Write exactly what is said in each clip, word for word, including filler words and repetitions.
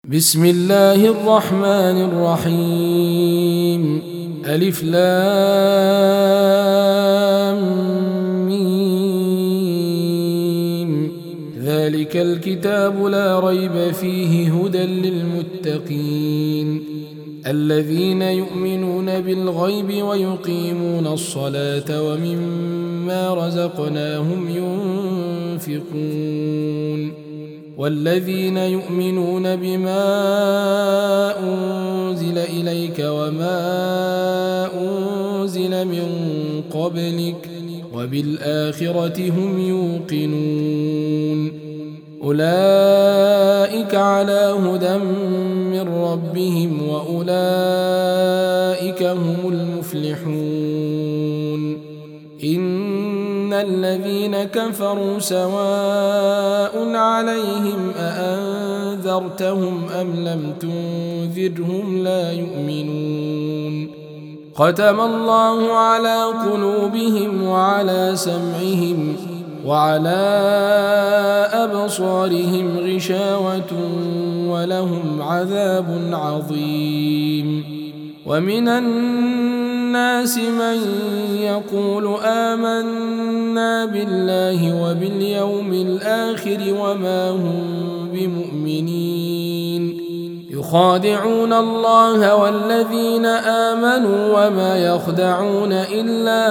بسم الله الرحمن الرحيم. ألف لام ميم. ذلك الكتاب لا ريب فيه هدى للمتقين الذين يؤمنون بالغيب ويقيمون الصلاة ومما رزقناهم ينفقون والذين يؤمنون بما أنزل إليك وما أنزل من قبلك وبالآخرة هم يوقنون أولئك على هدى من ربهم وأولئك هم المفلحون. إن الذين كفروا سواء عليهم أأنذرتهم أم لم تنذرهم لا يؤمنون. ختم الله على قلوبهم وعلى سمعهم وعلى أبصارهم غشاوة ولهم عذاب عظيم. ومن الناس من يقول آمنا بالله وباليوم الآخر وما هم بمؤمنين يخادعون الله والذين آمنوا وما يخدعون إلا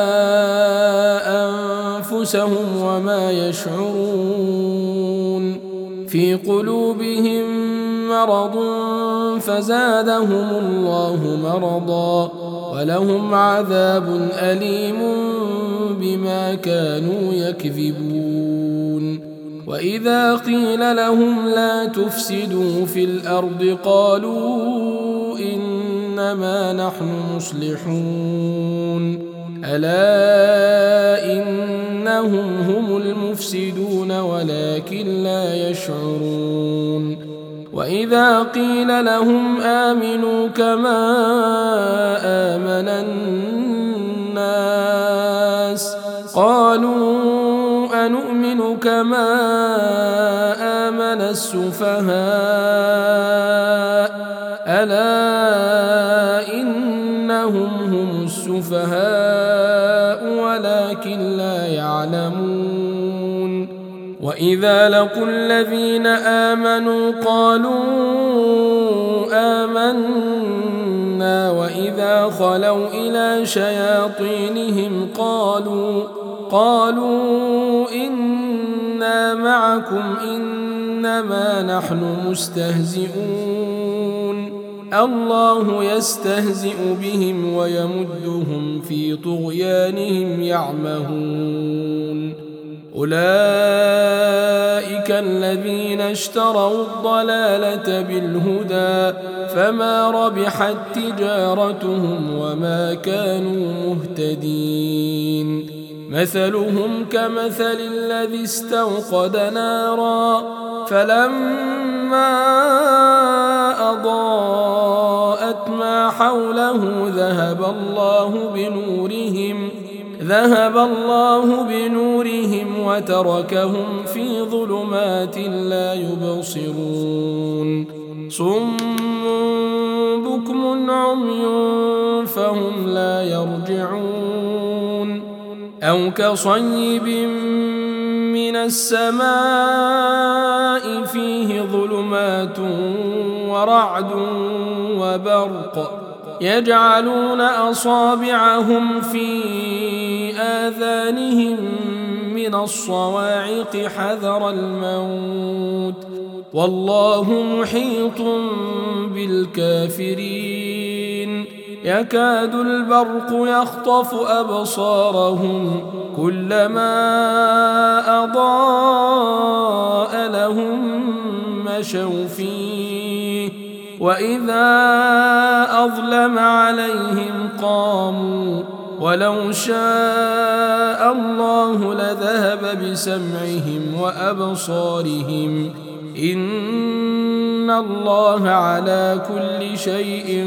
أنفسهم وما يشعرون. في قلوبهم مرض فزادهم الله مرضا ولهم عذاب أليم بما كانوا يكذبون. وإذا قيل لهم لا تفسدوا في الأرض قالوا إنما نحن مصلحون ألا إنهم هم المفسدون ولكن لا يشعرون. وإذا قيل لهم آمنوا كما آمن الناس قالوا أنؤمن كما آمن السفهاء ألا إنهم هم السفهاء ولكن لا يعلمون. وإذا لقوا الذين آمنوا قالوا آمنا وإذا خلوا إلى شياطينهم قالوا قالوا إنا معكم إنما نحن مستهزئون الله يستهزئ بهم ويمدهم في طغيانهم يعمهون. أولئك الذين اشتروا الضلالة بالهدى فما ربحت تجارتهم وما كانوا مهتدين. مثلهم كمثل الذي استوقد نارا فلما أضاءت ما حوله ذهب الله بنورهم ذهب الله بنورهم وتركهم في ظلمات لا يبصرون. صم بكم عمي فهم لا يرجعون. أو كصيب من السماء فيه ظلمات ورعد وبرق يجعلون أصابعهم في آذانهم من الصواعق حذر الموت والله محيط بالكافرين. يكاد البرق يخطف أبصارهم كلما أضاء لهم مشوا فيه وإذا أظلم عليهم قاموا ولو شاء الله لذهب بسمعهم وأبصارهم إن الله على كل شيء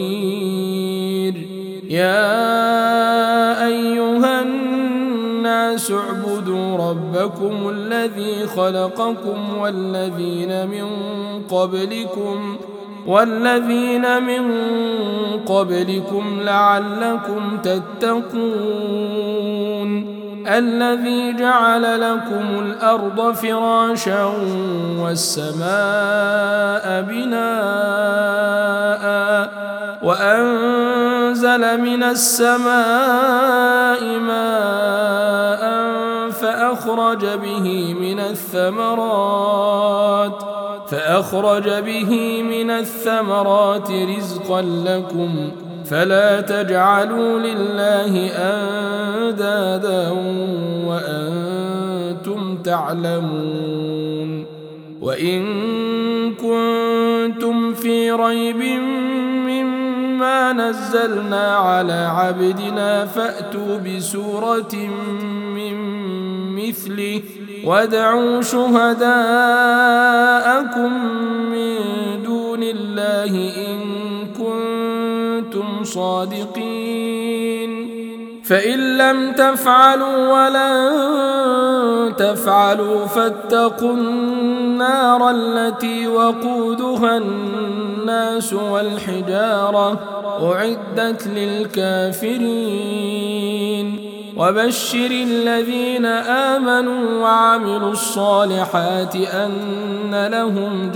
قدير. يا أيها الناس الناس اعبدوا ربكم الذي خلقكم والذين من قبلكم والذين من قبلكم لعلكم تتقون الذي جعل لكم الأرض فراشا والسماء بناء وأنزل من السماء ماء فأخرج به من الثمرات فأخرج به من الثمرات رزقا لكم فلا تجعلوا لله أندادا وأنتم تعلمون وإن كنتم في ريب مما نزلنا على عبدنا فأتوا بسورة من مثله وادعوا شهداءكم من دون الله إن كنتم صادقين فإن لم تفعلوا ولن تفعلوا فاتقوا النار التي وقودها الناس والحجارة أعدت للكافرين وبشر الذين آمنوا وعملوا الصالحات أن لهم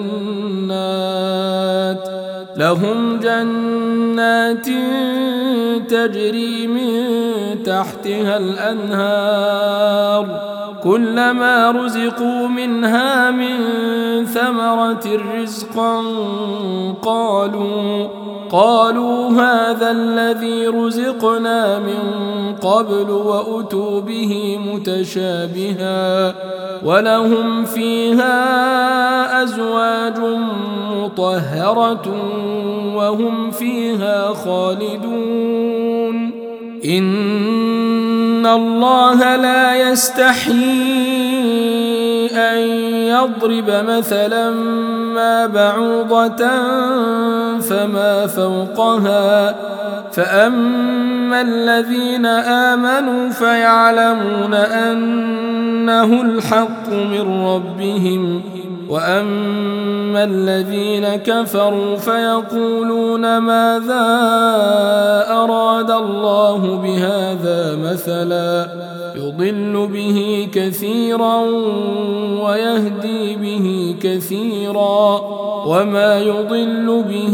جنات لهم جنات تجري من تحتها الأنهار كلما رزقوا منها من ثمرة رزقا قالوا قالوا هذا الذي رزقنا من قبل وأتوا به متشابها ولهم فيها أزواج مطهرة وهم فيها خالدون إن الله لا يستحيي أن يضرب مثلا ما بعوضة فما فوقها فأما الذين آمنوا فيعلمون أنه الحق من ربهم وأما الذين كفروا فيقولون ماذا أراد الله بهذا مثلا يضل به كثيرا ويهدي به كثيرا وما يضل به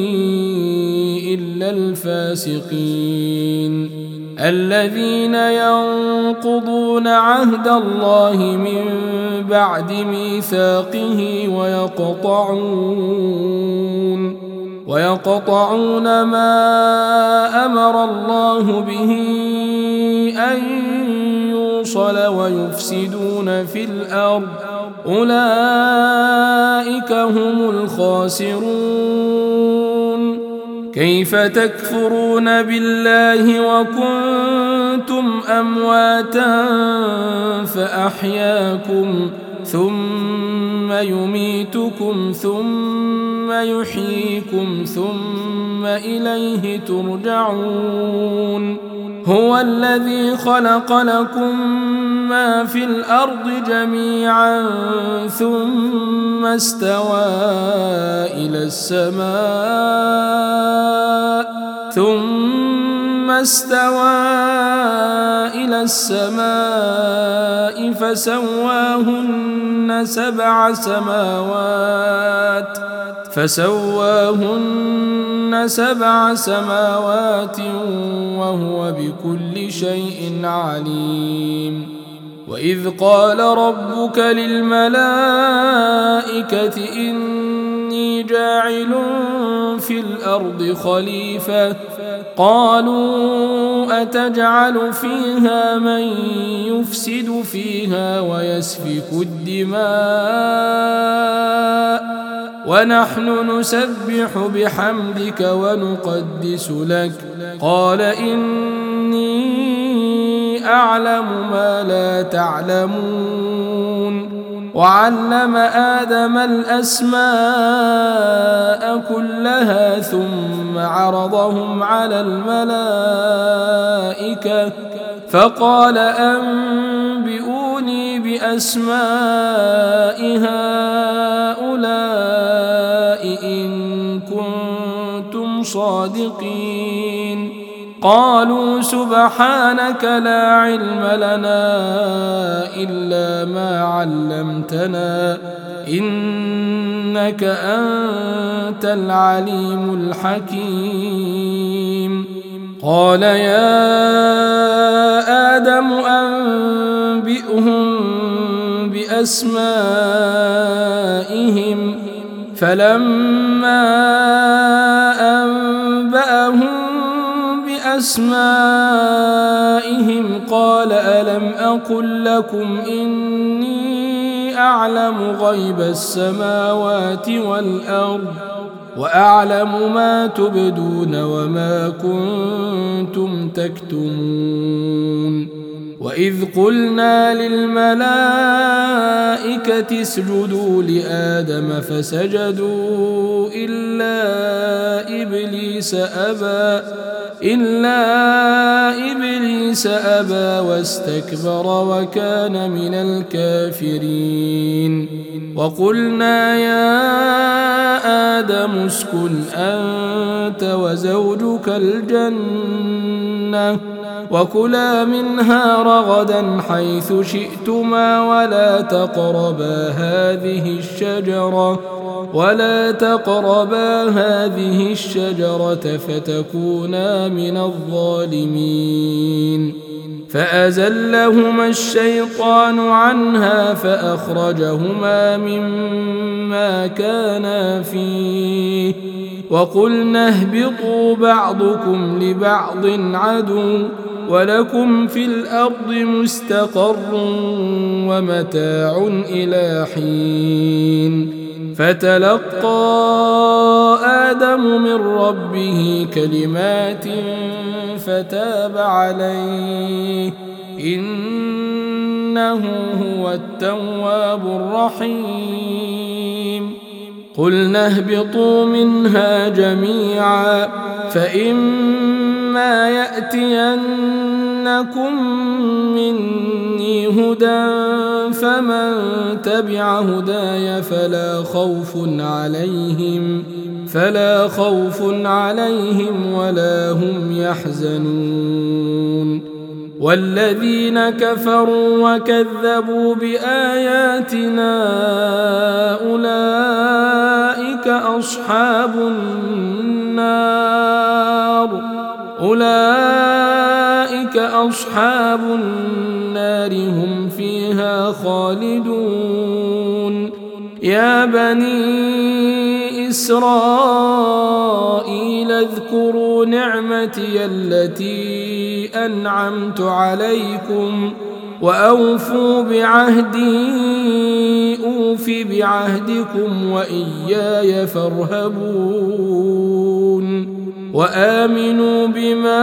إلا الفاسقين الذين ينقضون عهد الله من بعد ميثاقه ويقطعون ويقطعون ما أمر الله به أن يوصل ويفسدون في الأرض أولئك هم الخاسرون كيف تكفرون بالله وكنتم أمواتا فأحياكم ثم يميتكم ثم يحييكم ثم إليه ترجعون هو الذي خلق لكم ما في الأرض جميعا ثم استوى إلى السماء ثم استوى إلى السماء فسواهن سبع سماوات فسواهن سبع سماوات وهو بكل شيء عليم وإذ قال ربك للملائكة إني جاعل في الأرض خليفة قالوا أتجعل فيها من يفسد فيها ويسفك الدماء ونحن نسبح بحمدك ونقدس لك قال إني أعلم ما لا تعلمون وعلم آدم الأسماء كلها ثم عرضهم على الملائكة فقال أنبئوني بأسماء هؤلاء إن كنتم صادقين. قالوا سبحانك لا علم لنا إلا ما علمتنا إنك أنت العليم الحكيم. قال يا آدم أنبئهم بأسمائهم فلما أنبأهم بأسمائهم قال ألم أقل لكم إني أعلم غيب السماوات والأرض وأعلم ما تبدون وما كنتم تكتمون. وإذ قلنا للملائكة اسجدوا لآدم فسجدوا إلا إبليس أبى إلا إبليس أبى واستكبر وكان من الكافرين. وقلنا يا آدم اسكن أنت وزوجك الجنة وكلا منها رغدا حيث شئتما ولا تقربا هذه الشجرة ولا تقربا هذه الشجرة فتكونا من الظالمين. فأزلهما الشيطان عنها فأخرجهما مما كانا فيه وقلنا اهبطوا بعضكم لبعض عدو ولكم في الأرض مستقر ومتاع إلى حين. فتلقى آدم من ربه كلمات فتاب عليه إنه هو التواب الرحيم. قلنا اهبطوا منها جميعا فإما يأتينكم مني هدى فمن تبع هداي فلا خوف عليهم فلا خوف عليهم ولا هم يحزنون. والذين كفروا وكذبوا بآياتنا أولئك أصحاب النار أولئك أصحاب النار هم فيها خالدون. يا بني إسرائيل اذكروا نعمتي التي أنعمت عليكم وأوفوا بعهدي أوف بعهدكم وإياي فارهبون. وآمنوا بما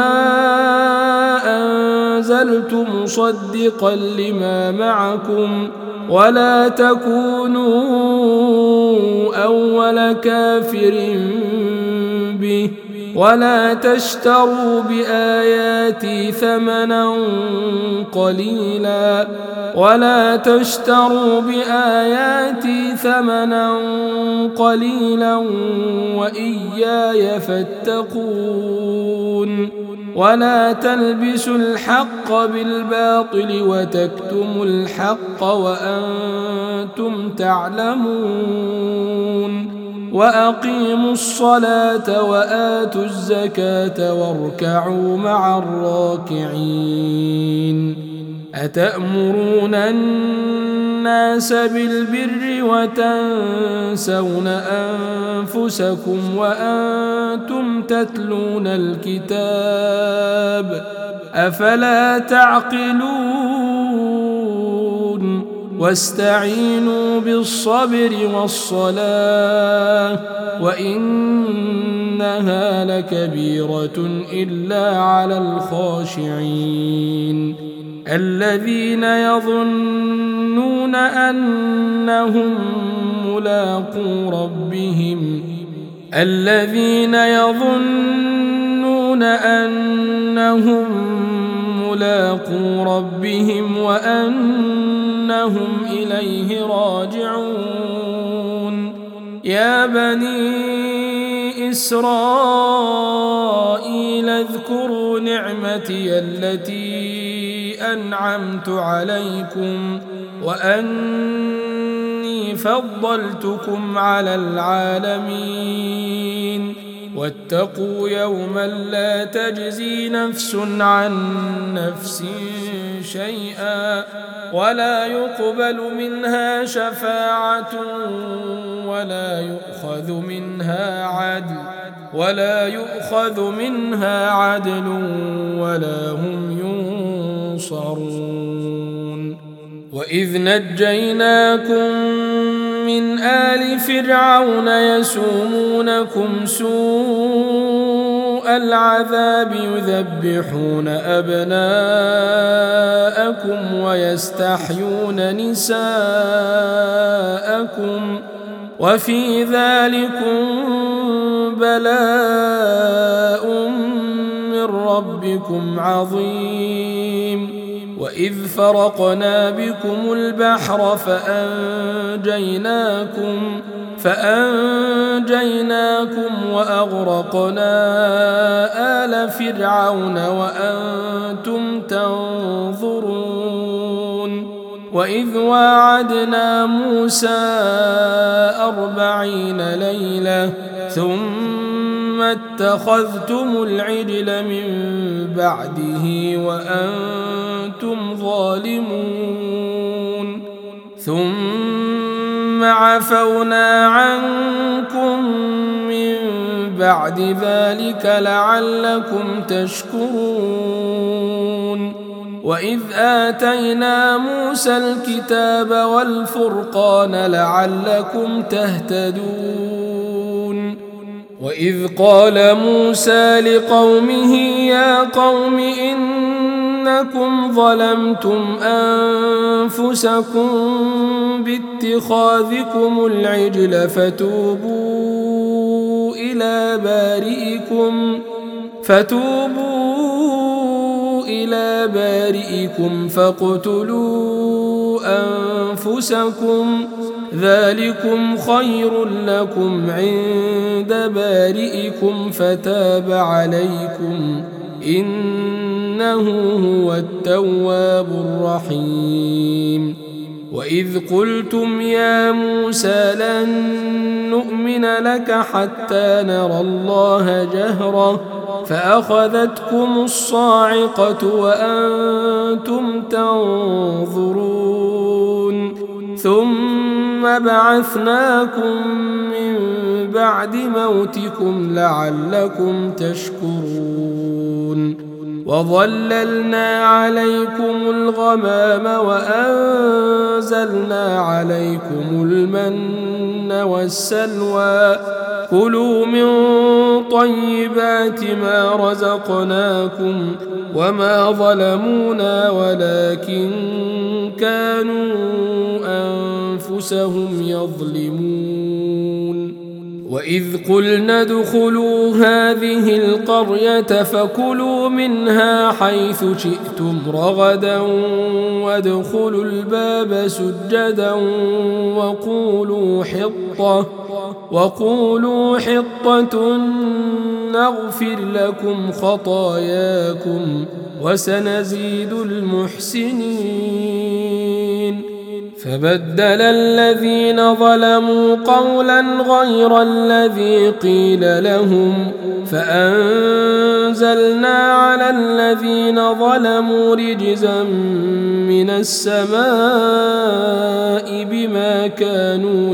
أنزلت مصدقا لما معكم ولا تكونوا أول كافر به ولا تشتروا بآياتي ثمنا قليلا ولا تشتروا بآياتي ثمنا قليلا وإياي فاتقون. ولا تلبسوا الحق بالباطل وتكتموا الحق وأنتم تعلمون. وأقيموا الصلاة وآتوا الزكاة واركعوا مع الراكعين. أتأمرون الناس بالبر وتنسون أنفسكم وأنتم تتلون الكتاب أفلا تعقلون. واستعينوا بالصبر والصلاة وإنها لكبيرة إلا على الخاشعين الذين يظنون أنهم ملاقو ربهم الذين يظنون أنهم ملاقو ربهم وأنهم إليه راجعون. يا بني إسرائيل اذكروا نعمتي التي أنعمت عليكم وأني فضلتكم على العالمين. واتقوا يوما لا تجزي نفس عن نفس شيئا ولا يقبل منها شفاعة ولا يؤخذ منها عدل ولا يؤخذ منها عدل ولا هم ينصرون. وإذ نجيناكم من آل فرعون يسومونكم سوء العذاب يذبحون أبناءكم ويستحيون نساءكم وفي ذلكم بلاء من ربكم عظيم. وإذ فرقنا بكم البحر فأنجيناكم فأنجيناكم وأغرقنا آل فرعون وأنتم تنظرون. وإذ واعدنا موسى أربعين ليلة ثم اتخذتم العجل من بعده وأنتم ظالمون ثم عفونا عنكم من بعد ذلك لعلكم تشكرون. وإذ آتينا موسى الكتاب والفرقان لعلكم تهتدون. وإذ قال موسى لقومه يا قوم إنكم ظلمتم أنفسكم باتخاذكم العجل فتوبوا إلى بارئكم فتوبوا إلى بارئكم فاقتلوا أنفسكم ذلكم خير لكم عند بارئكم فتاب عليكم إنه هو التواب الرحيم. وإذ قلتم يا موسى لن نؤمن لك حتى نرى الله جهرة فأخذتكم الصاعقة وأنتم تنظرون ثم بعثناكم من بعد موتكم لعلكم تشكرون. وظللنا عليكم الغمام وأنزلنا عليكم المن والسلوى كلوا من طيبات ما رزقناكم وما ظلمونا ولكن كانوا أنفسهم يظلمون. وإذ قلنا ادخلوا هذه القرية فكلوا منها حيث شئتم رغدا وادخلوا الباب سجدا وقولوا حطة وقولوا حطة نغفر لكم خطاياكم وسنزيد المحسنين. فبدل الذين ظلموا قولا غير الذي قيل لهم فأنزلنا على الذين ظلموا رجزا من السماء بما كانوا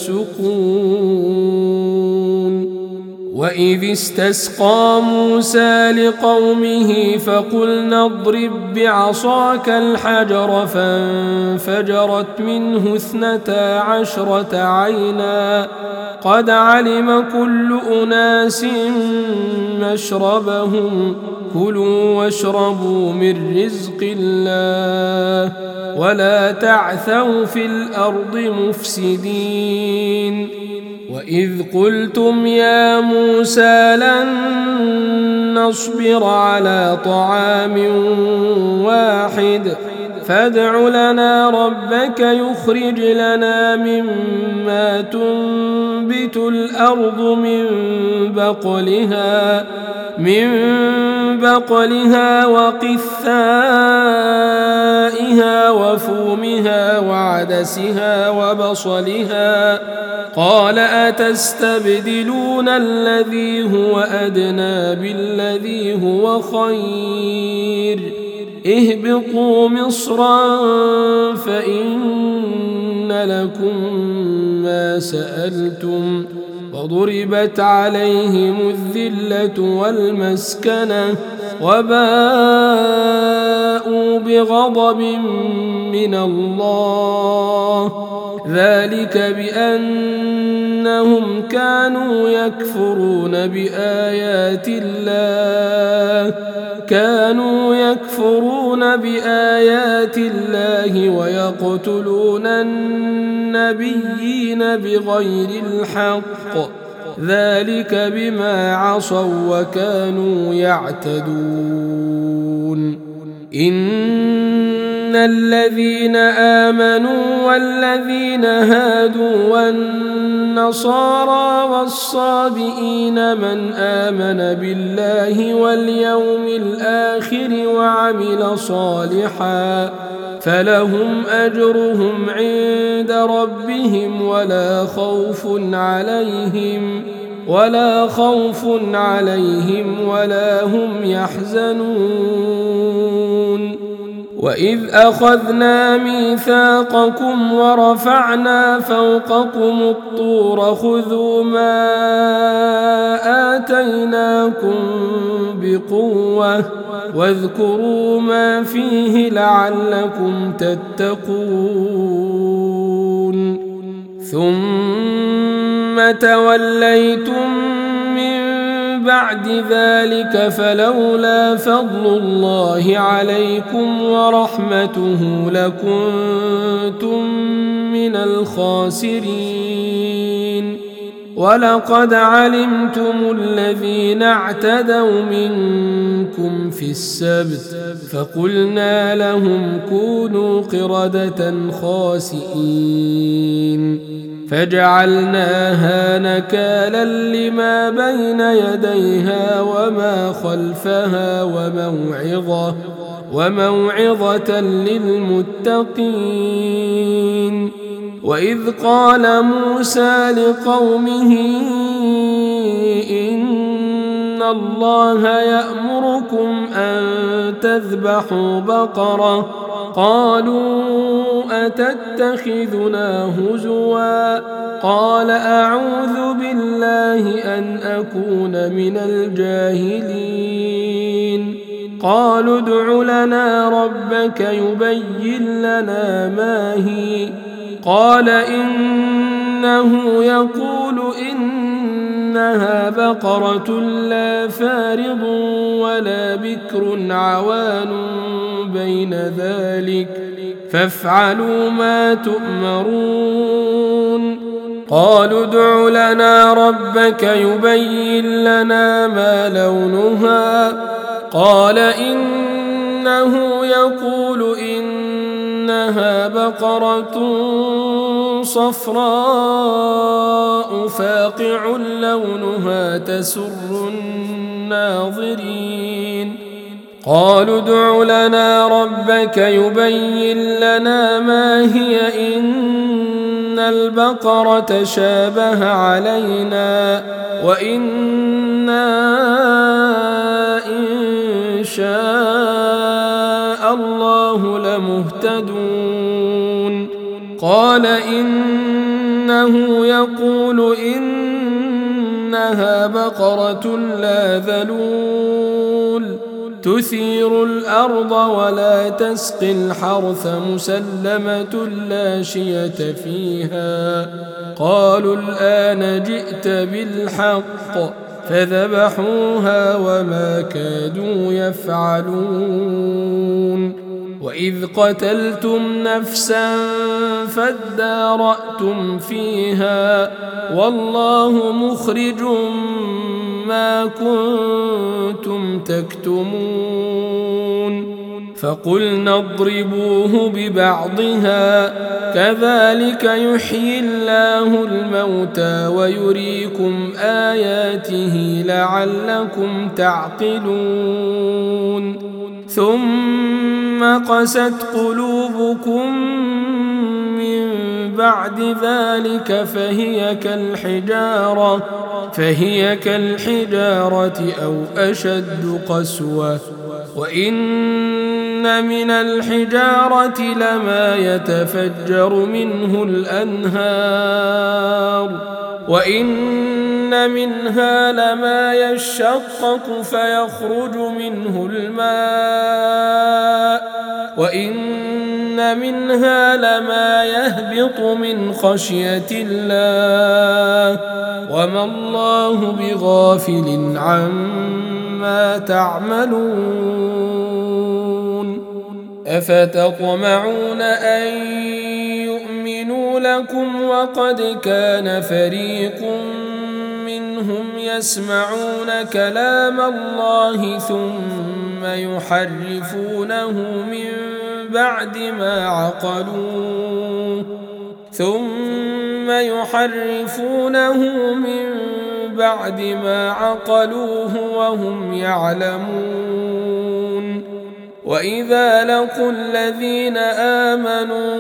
يفسقون. وإذ استسقى موسى لقومه فقلنا اضرب بعصاك الحجر فانفجرت منه اثنتا عشرة عينا قد علم كل أناس مشربهم كلوا واشربوا من رزق الله ولا تعثوا في الأرض مفسدين. وإذ قلتم يا موسى لن نصبر على طعام واحد فادع لنا ربك يخرج لنا مما تنبت الأرض من بقلها من بقلها وقثائها وفومها وعدسها وبصلها قال أتستبدلون الذي هو أدنى بالذي هو خير اهبطوا مصرا فإن لكم ما سألتم وضربت عليهم الذلة والمسكنة وباءوا بغضب من الله ذلك بأنهم كانوا يكفرون بآيات الله كانوا يكفرون بآيات الله ويقتلون النبيين بغير الحق ذلك بما عصوا وكانوا يعتدون إن الذين آمنوا والذين هادوا والنصارى والصابئين من آمن بالله واليوم الآخر وعمل صالحا فلهم أجرهم عند ربهم ولا خوف عليهم ولا خوف عليهم ولا هم يحزنون وإذ أخذنا ميثاقكم ورفعنا فوقكم الطور خذوا ما آتيناكم بقوة واذكروا ما فيه لعلكم تتقون ثم توليتم من بعد ذلك فلولا فضل الله عليكم ورحمته لكنتم من الخاسرين ولقد علمتم الذين اعتدوا منكم في السبت فقلنا لهم كونوا قردة خاسئين فجعلناها نكالا لما بين يديها وما خلفها وموعظة وموعظة للمتقين وإذ قال موسى لقومه إن الله يأمركم أن تذبحوا بقرة قالوا أتتخذنا هزوا قال أعوذ بالله أن أكون من الجاهلين قالوا ادع لنا ربك يبين لنا ما هي قال إنه يقول إنها بقرة لا فارض ولا بكر عوان بين ذلك فافعلوا ما تؤمرون قالوا ادع لنا ربك يبين لنا ما لونها قال إنه يقول إنها بقرة صفراء فاقع لونها تسر الناظرين قالوا ادع لنا ربك يبين لنا ما هي إن البقرة شابه علينا وإنا إن شاء الله لمهتدون قال إنه يقول إنها بقرة لا ذلول تثير الأرض ولا تسقي الحرث مسلمة لا شية فيها قالوا الآن جئت بالحق فذبحوها وما كادوا يفعلون وإذ قتلتم نفسا فادارأتم فيها والله مخرج ما كنتم تكتمون فقلنا اضربوه ببعضها كذلك يحيي الله الموتى ويريكم آياته لعلكم تعقلون ثم قست قلوبكم من بعد ذلك فهي كالحجارة فهي كالحجارة أو أشد قسوة وإن من الحجارة لما يتفجر منه الأنهار وإن منها لما يشقق فيخرج منه الماء وإن منها لما يهبط من خشية الله وما الله بغافل عما تعملون أفتطمعون أن يؤمنوا لكم وقد كان فريق منهم يسمعون كلام الله ثم يحرفونه من بعد ما عقلوه ثم يحرفونه من بعد ما عقلوه وهم يعلمون وإذا لقوا الذين آمنوا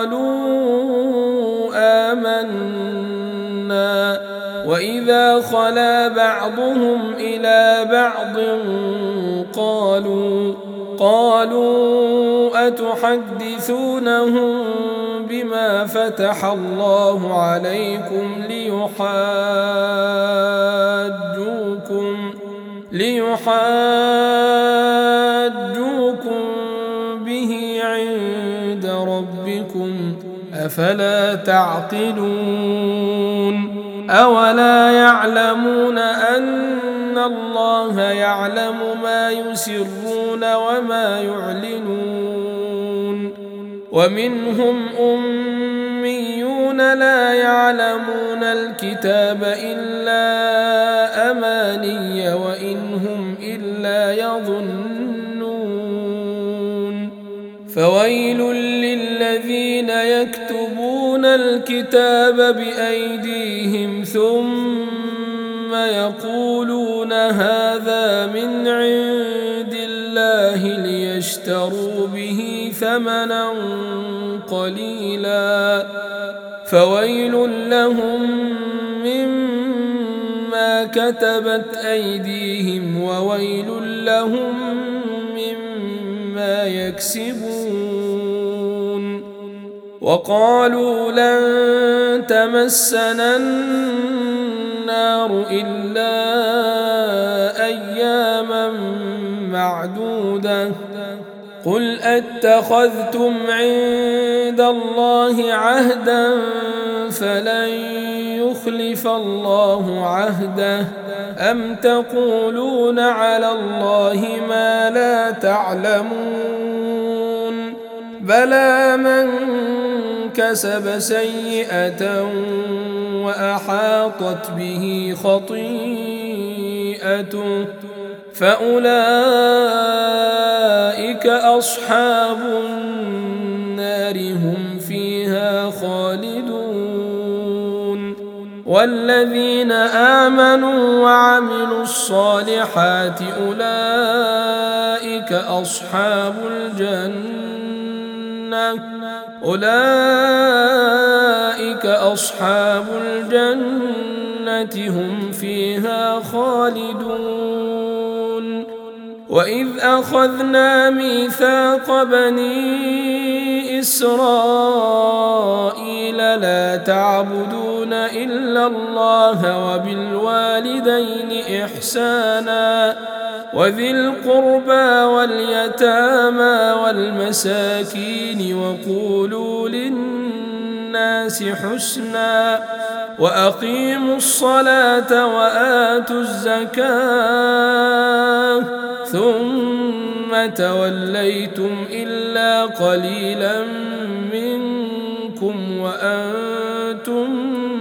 قالوا آمنا وإذا خلا بعضهم إلى بعض قالوا قالوا أتحدثونهم بما فتح الله عليكم ليحاجوكم ليحاجوكم به عند ربكم أفلا تعقلون أولا يعلمون أن الله يعلم ما يسرون وما يعلنون ومنهم أميون لا يعلمون الكتاب إلا أماني وإن هم إلا يظنون فويل للذين يكتبون الكتاب بأيديهم ثم يقولون هذا من عند الله ليشتروا به ثمنا قليلا فويل لهم مما كتبت أيديهم وويل لهم مما يكسبون وقالوا لن تمسنا النار إلا أياما معدودة قل أتخذتم عند الله عهدا فلن يخلف الله عهده أم تقولون على الله ما لا تعلمون بلى من كسب سيئة وأحاطت به خطيئته فأولئك أصحاب النار هم فيها خالدون والذين آمنوا وعملوا الصالحات أولئك أصحاب الجنة أولئك أصحاب الجنة هم فيها خالدون وإذ أخذنا ميثاق بني إسرائيل لا تعبدون إلا الله وبالوالدين إحسانا وذي القربى واليتامى والمساكين وقولوا للناس حسنا وأقيموا الصلاة وآتوا الزكاة ثم توليتم إلا قليلا منكم وأنتم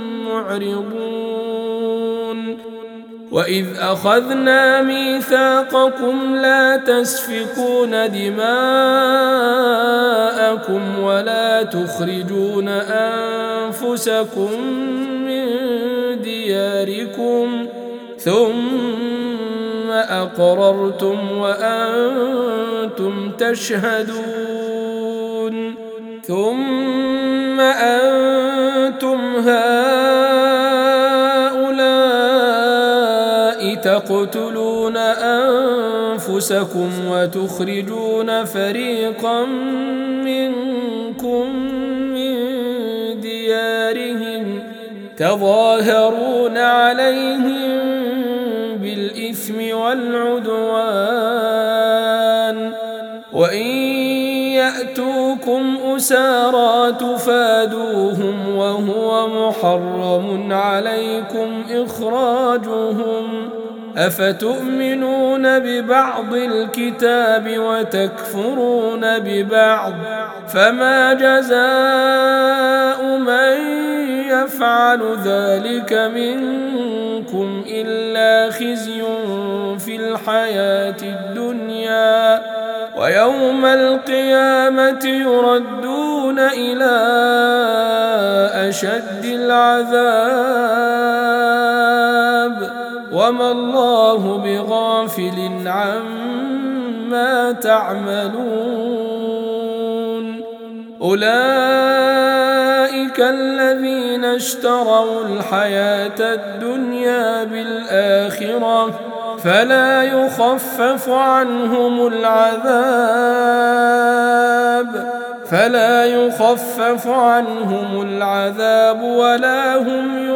معرضون وإذ أخذنا ميثاقكم لا تسفكون دماءكم ولا تخرجون أنفسكم من دياركم ثم أقررتم وأنتم تشهدون ثم أنتم هؤلاء تقتلون أنفسكم وتخرجون فريقا منكم من ديارهم تظاهرون عليهم بالإثم والعدوان وإن يأتوكم أسارى تفادوهم وهو محرم عليكم إخراجهم أفتؤمنون ببعض الكتاب وتكفرون ببعض فما جزاء من يفعل ذلك منكم إلا خزي في الحياة الدنيا ويوم القيامة يردون إلى أشد العذاب وما الله بغافل عما تعملون أولئك الذين اشتروا الحياة الدنيا بالآخرة فلا يخفف عنهم العذاب فلا يخفف عنهم العذاب ولا هم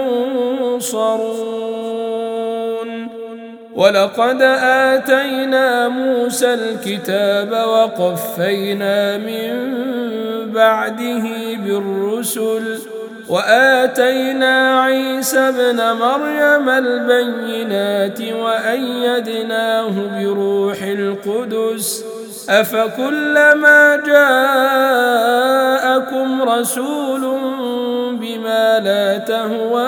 ينصرون ولقد آتينا موسى الكتاب وقفينا من بعده بالرسل وآتينا عيسى ابن مريم البينات وأيدناه بروح القدس أفكلما جاءكم رسول بما لا تهوى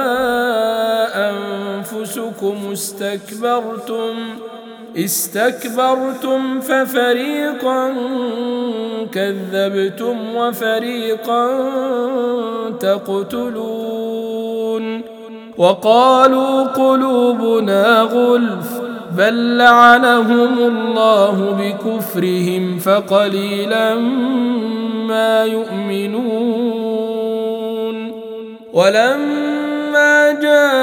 أنفسكم استكبرتم استكبرتم ففريقا كذبتم وفريقا تقتلون وقالوا قلوبنا غلف بل لعنهم الله بكفرهم فقليلا ما يؤمنون ولما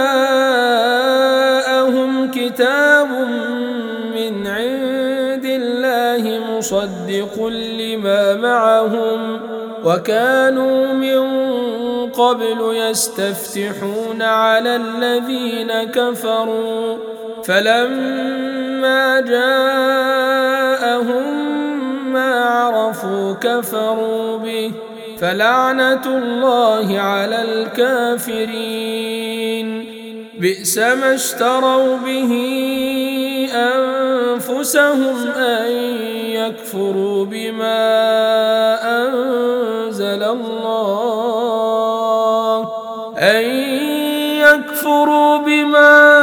جاءهم كتاب من عند الله مصدق لما معهم وكانوا من قبل يستفتحون على الذين كفروا فلما جاءهم ما عرفوا كفروا به فلعنة الله على الكافرين بئس ما اشتروا به أنفسهم أن يكفروا بما أنزل الله أن يكفروا بما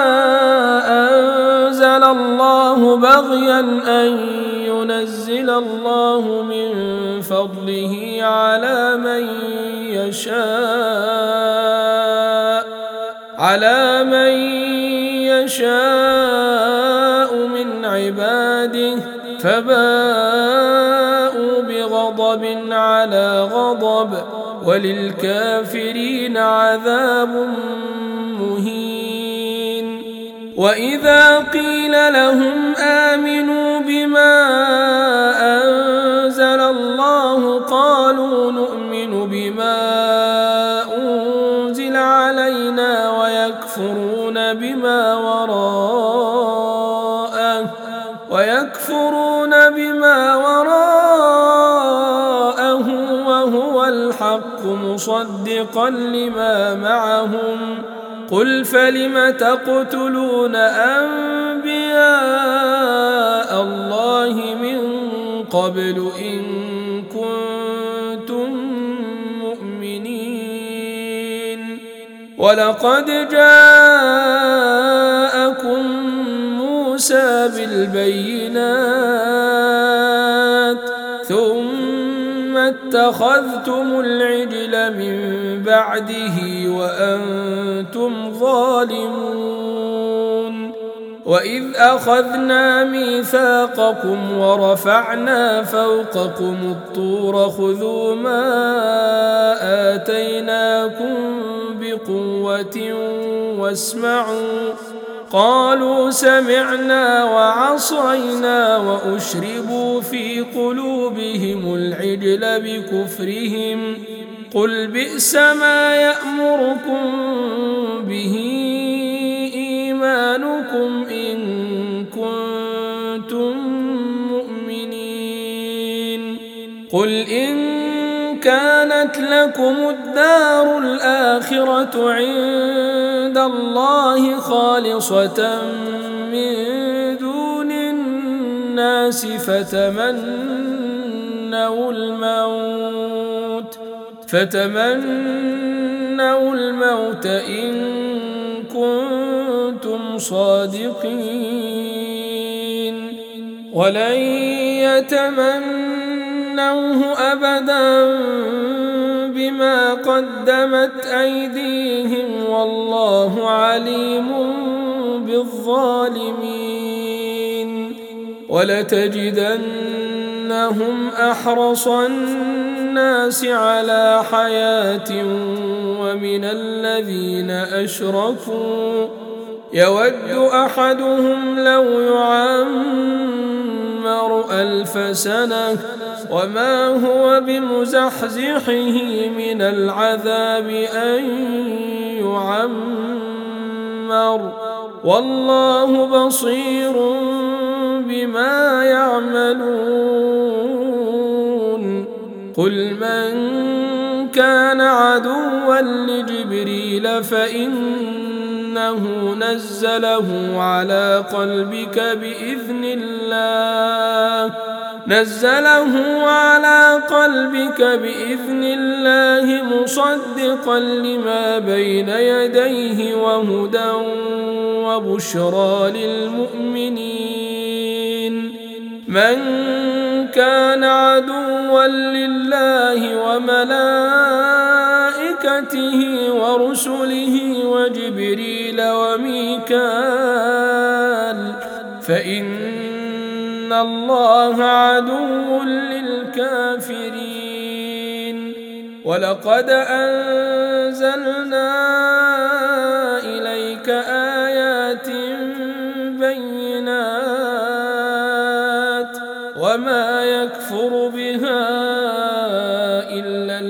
أنزل الله بغيا أن ينزل الله من فضله على من يشاء على من يشاء من عباده فباءوا بغضب على غضب وللكافرين عذاب مهين وإذا قيل لهم آمنوا بما أنزل الله قالوا نؤمن بما أنزل علينا ويكفرون بما وراءه ويكفرون بما وراءه وهو الحق مصدقا لما معهم قل فلم تقتلون أنبياء الله من قبل إن كنتم مؤمنين ولقد جاءكم موسى بالبينات ثم اتخذتم العجل من بعده وأنتم ظالمون وإذ أخذنا ميثاقكم ورفعنا فوقكم الطور خذوا ما آتيناكم بقوة واسمعوا قالوا سمعنا وعصينا وأشربوا في قلوبهم العجل بكفرهم قل بئس ما يأمركم به إيمانكم إن كنتم مؤمنين قل إن كانت لكم الدار الآخرة عند الله خالصة من دون الناس فتمنوا الموت فتمنوا الموت إن كنتم صادقين ولن يتمنوه أبدا بما قدمت أيديهم والله عليم بالظالمين ولتجدنهم أحرص الناس على حياة ومن الذين أشركوا يود أحدهم لو يعمر ألف سنة وما هو بمزحزحه من العذاب أن يعمر والله بصير بما يعملون قل من كان عدوا لجبريل فإنه نزله على قلبك بإذن الله نزله على قلبك بإذن الله مصدقا لما بين يديه وهدى وبشرى للمؤمنين من كان عدوا لله وملائكته ورسله وجبريل وميكال فإن الله عدو للكافرين ولقد أنزلنا إليك آيات بينات وما يكفر بها إلا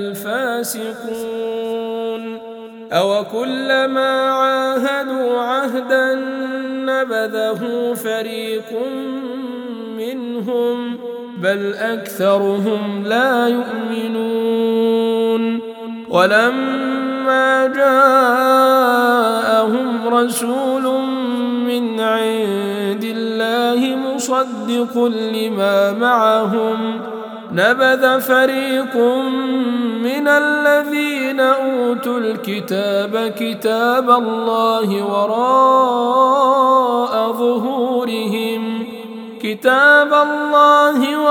الفاسقون أو كلما عاهدوا عهدا نبذه فريق منهم بل أكثرهم لا يؤمنون ولما جاءهم رسول من عند الله مصدق لما معهم نبذ فريق من الذين أوتوا الكتاب كتاب الله وراء ظهورهم كتاب الله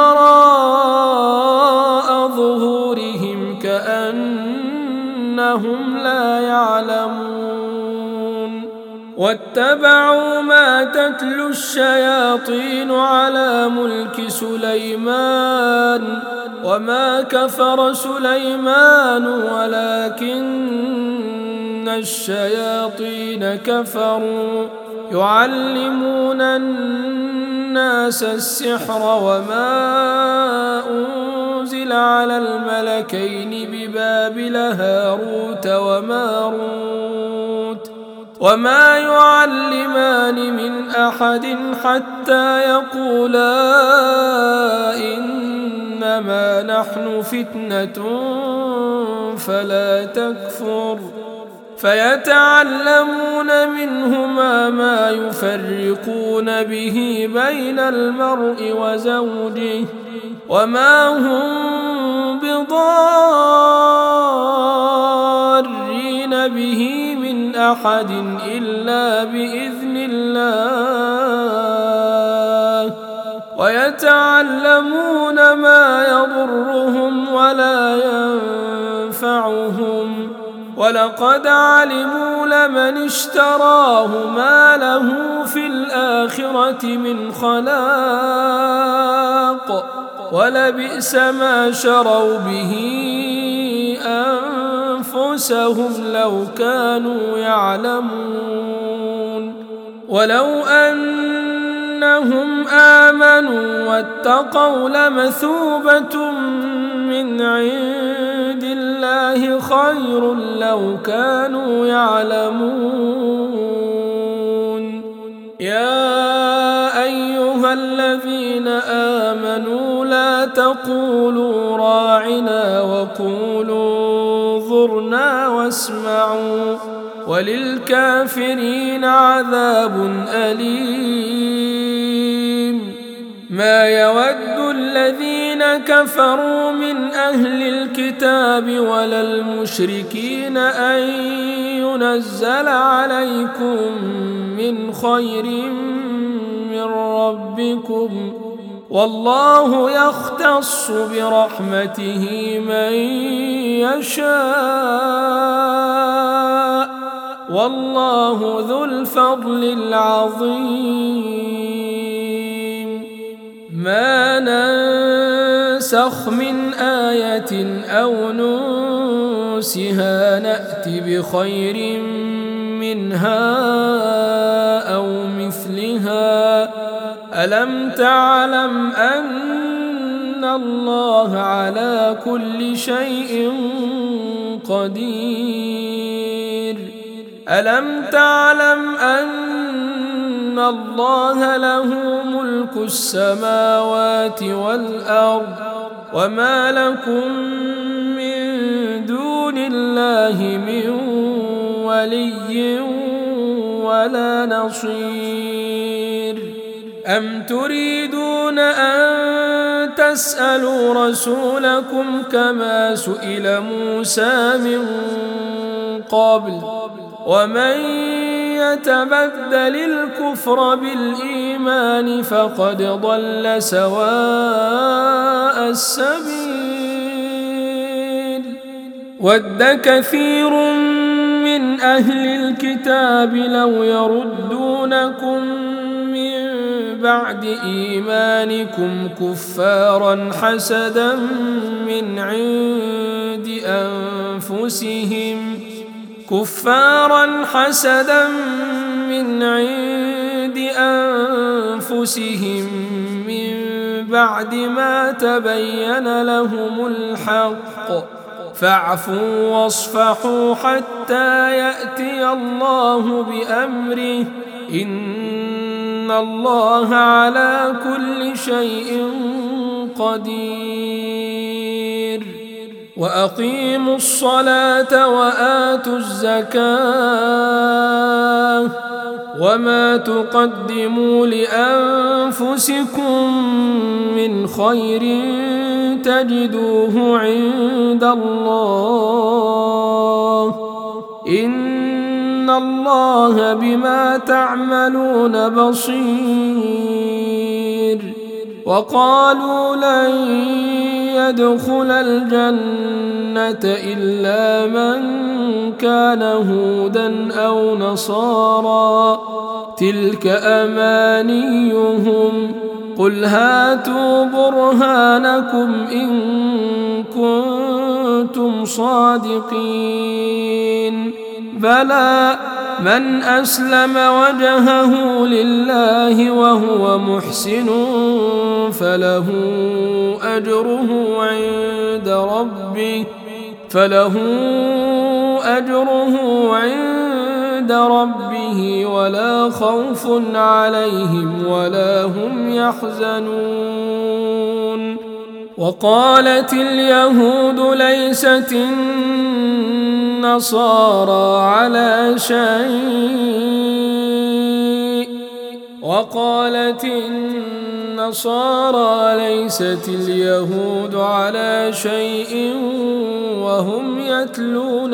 وراء ظهورهم كأنهم لا يعلمون واتبعوا ما تتلو الشياطين على ملك سليمان وما كفر سليمان ولكن الشياطين كفروا يعلمون الناس السحر وما أنزل على الملكين ببابل هاروت وماروت وما يعلمان من أحد حتى يقولا إنما نحن فتنة فلا تكفر فيتعلمون منهما ما يفرقون به بين المرء وزوجه وما هم بضارين به من أحد إلا بإذن الله، ويتعلمون ما يضرهم ولا ينفعهم، ولقد علموا لمن اشتراه ما له في الآخرة من خلاق، ولبئس ما شروا به أنفسهم لو كانوا يعلمون. ولو أنهم آمنوا واتقوا لمثوبة من عند الله خير لو كانوا يعلمون. يا أيها الذين آمنوا لا تقولوا راعنا وقولوا انظرنا واسمعوا وللكافرين عذاب أليم. ما يود الذين كفروا من أهل الكتاب ولا المشركين أن ينزل عليكم من خير من ربكم، والله يختص برحمته من يشاء، والله ذو الفضل العظيم. ما ننسخ من آية أو ننسها نأت بخير منها أو مثلها. ألم تعلم أن الله على كل شيء قدير؟ ألم تعلم أن الله له ملك السماوات والأرض، وما لكم من دون الله من ولي ولا نصير. أم تريدون أن تسألوا رسولكم كما سئل موسى من قبل، ومن يتبدل الكفر بالإيمان فقد ضل سواء السبيل. ود كثير من أهل الكتاب لو يردونكم من بعد إيمانكم كفارا حسدا من عند أنفسهم كفارا حسدا من عند أنفسهم من بعد ما تبين لهم الحق، فاعفوا واصفحوا حتى يأتي الله بأمره، إن الله على كل شيء قدير. وأقيموا الصلاة وآتوا الزكاة، وما تقدموا لأنفسكم من خير تجدوه عند الله، إن الله بما تعملون بصير. وقالوا لن يدخل الجنة إلا من كان هودا أو نصارى، تلك أمانيهم، قل هاتوا برهانكم إن كنتم صادقين. بلى من أسلم وجهه لله وهو محسن فله أجره عند ربه فله أجره عند ربه ولا خوف عليهم ولا هم يحزنون. وقالت اليهود ليست النصارى على شيء وقالت النصارى ليست اليهود على شيء وهم يتلون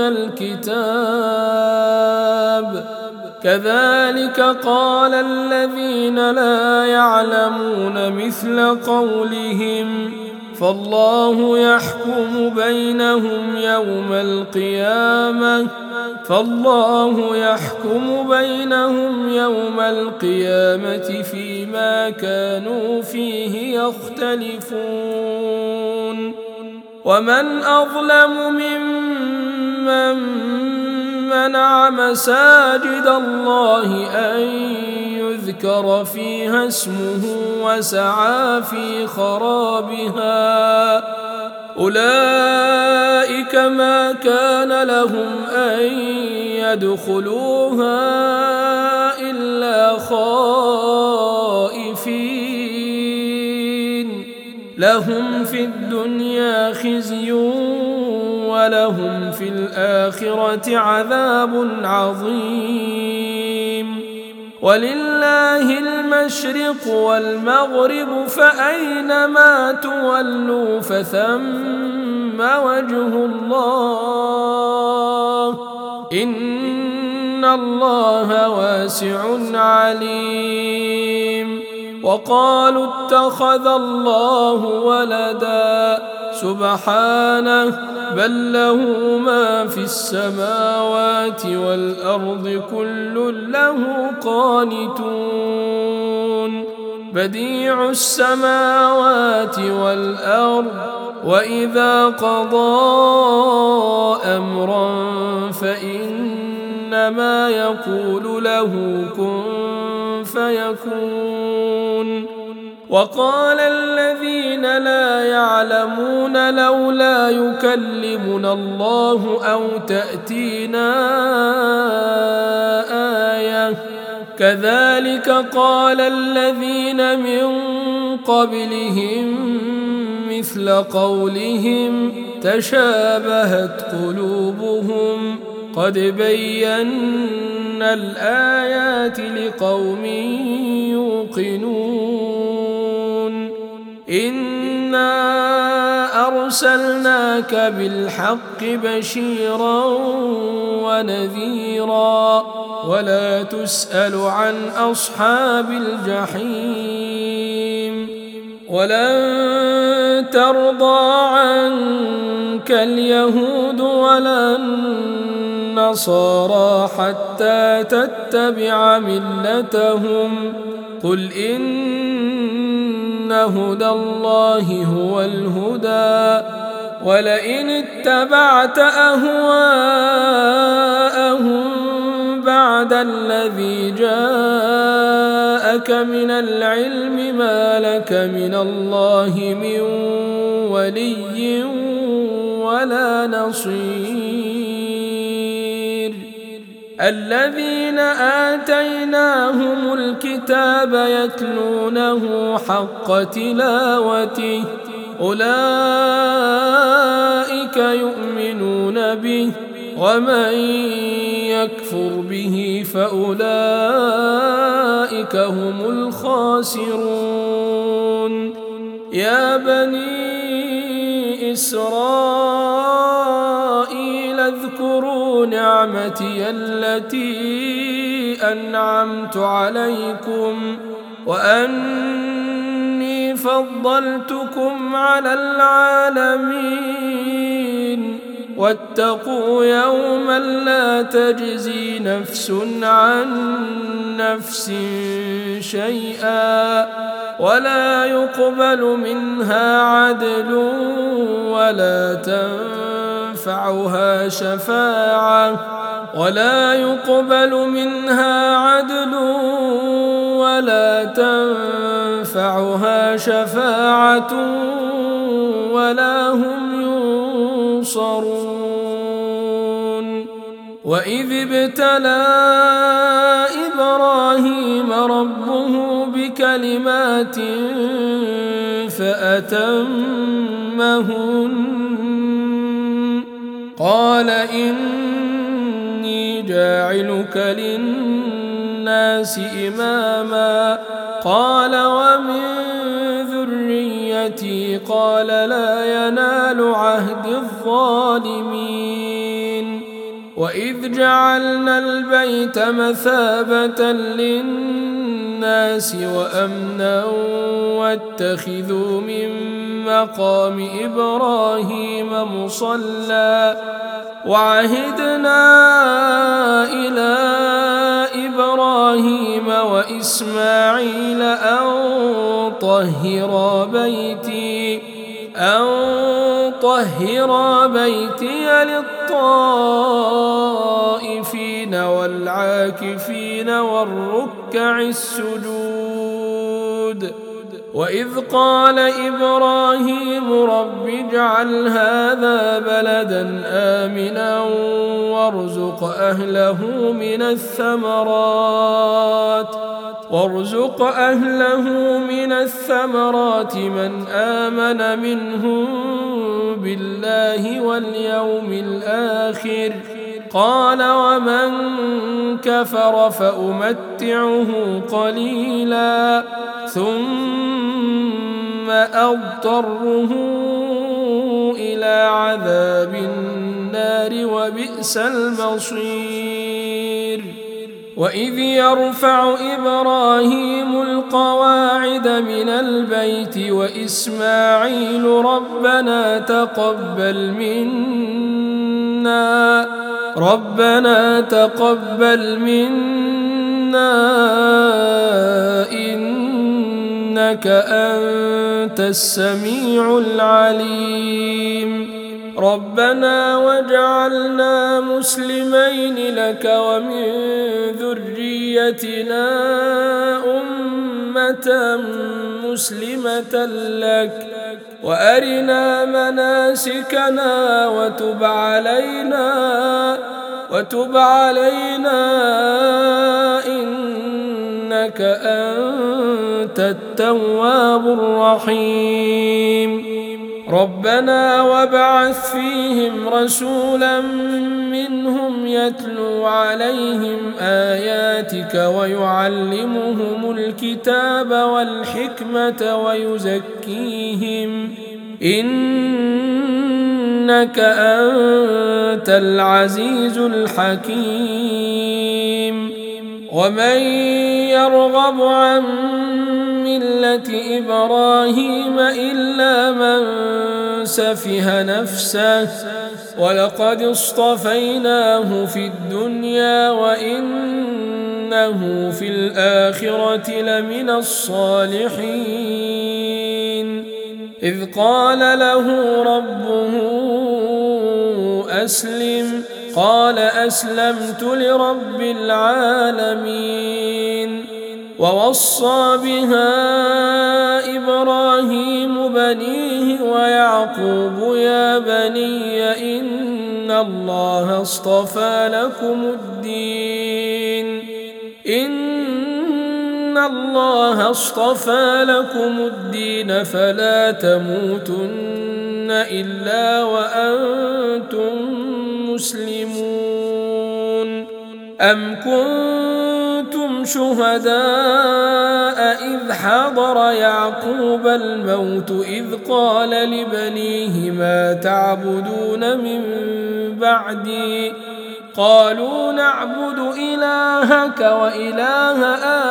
الكتاب كذلك قال الذين لا يعلمون مثل قولهم فالله يحكم بينهم يوم القيامة فالله يحكم بينهم يوم القيامة فيما كانوا فيه يختلفون ومن أظلم ممن منع مساجد الله أن يذكر فيها اسمه وسعى في خرابها أولئك ما كان لهم أن يدخلوها إلا خائفين لهم في الدنيا خزي ولهم في الآخرة عذاب عظيم ولله المشرق والمغرب فأينما تولوا فثم وجه الله إن الله واسع عليم وقالوا اتخذ الله ولدا سبحانه بل له ما في السماوات والأرض كل له قانتون بديع السماوات والأرض وإذا قضى أمرا فإنما يقول له كن فيكون وقال الذين لا يعلمون لولا يكلمنا الله أو تأتينا آية كذلك قال الذين من قبلهم مثل قولهم تشابهت قلوبهم قد بينا الآيات لقوم يوقنون إنا أرسلناك بالحق بشيرا ونذيرا ولا تسأل عن أصحاب الجحيم ولن ترضى عنك اليهود ولا النصارى حتى تتبع ملتهم قل إن هدى الله هو الهدى ولئن اتبعت أهواءهم بعد الذي جاءك من العلم ما لك من الله من ولي ولا نصير الذين آتيناهم الكتاب يتلونه حق تلاوته أولئك يؤمنون به ومن يكفر به فأولئك هم الخاسرون يا بني إسرائيل اذكروا نعمتي التي أنعمت عليكم وأني فضلتكم على العالمين واتقوا يوما لا تجزي نفس عن نفس شيئا ولا يقبل منها عدل ولا تنفعها شفاعة ولا يقبل منها عدل ولا تنفعها شفاعة ولا هم ينصرون وإذ ابتلى إبراهيم ربه بكلمات فأتمهن قال إني جاعلك للناس الناس إماما قال ومن ذريتي قال لا ينال عهد الظالمين وإذ جعلنا البيت مثابة للناس وأمنا واتخذوا من مقام إبراهيم مصلى وعهدنا إلى إبراهيم وإسماعيل أن طهرا بيتي أن طهرا بيتي للطائفين والعاكفين والركع السجود وإذ قال إبراهيم رب اجعل هذا بلدا آمنا وارزق أهله من الثمرات وارزق أهله من الثمرات من آمن منهم بالله واليوم الآخر قال ومن كفر فأمتعه قليلا ثم أضطره إلى عذاب النار وبئس المصير وإذ يرفع إبراهيم القواعد من البيت وإسماعيل ربنا تقبل منا ربنا تقبل منا إنك أنت السميع العليم ربنا واجعلنا مسلمين لك ومن ذريتنا أمة مسلمة لك وأرنا مناسكنا وتب علينا وتب علينا إنك أنت التواب الرحيم ربنا وابعث فيهم رسولا منهم يتلو عليهم آياتك ويعلمهم الكتاب والحكمة ويزكيهم إنك أنت العزيز الحكيم ومن يرغب عن ملة إبراهيم إلا من سفه نفسه ولقد اصطفيناه في الدنيا وإنه في الآخرة لمن الصالحين إذ قال له ربه أسلم قال أسلمت لرب العالمين ووصى بها إبراهيم بنيه ويعقوب يا بني إن الله اصطفى لكم الدين إن الله اصطفى لكم الدين فلا تموتن إلا وأنتم مسلمون أم كنتم شهداء إذ حضر يعقوب الموت إذ قال لبنيه ما تعبدون من بعدي قالوا نعبد إلهك وإله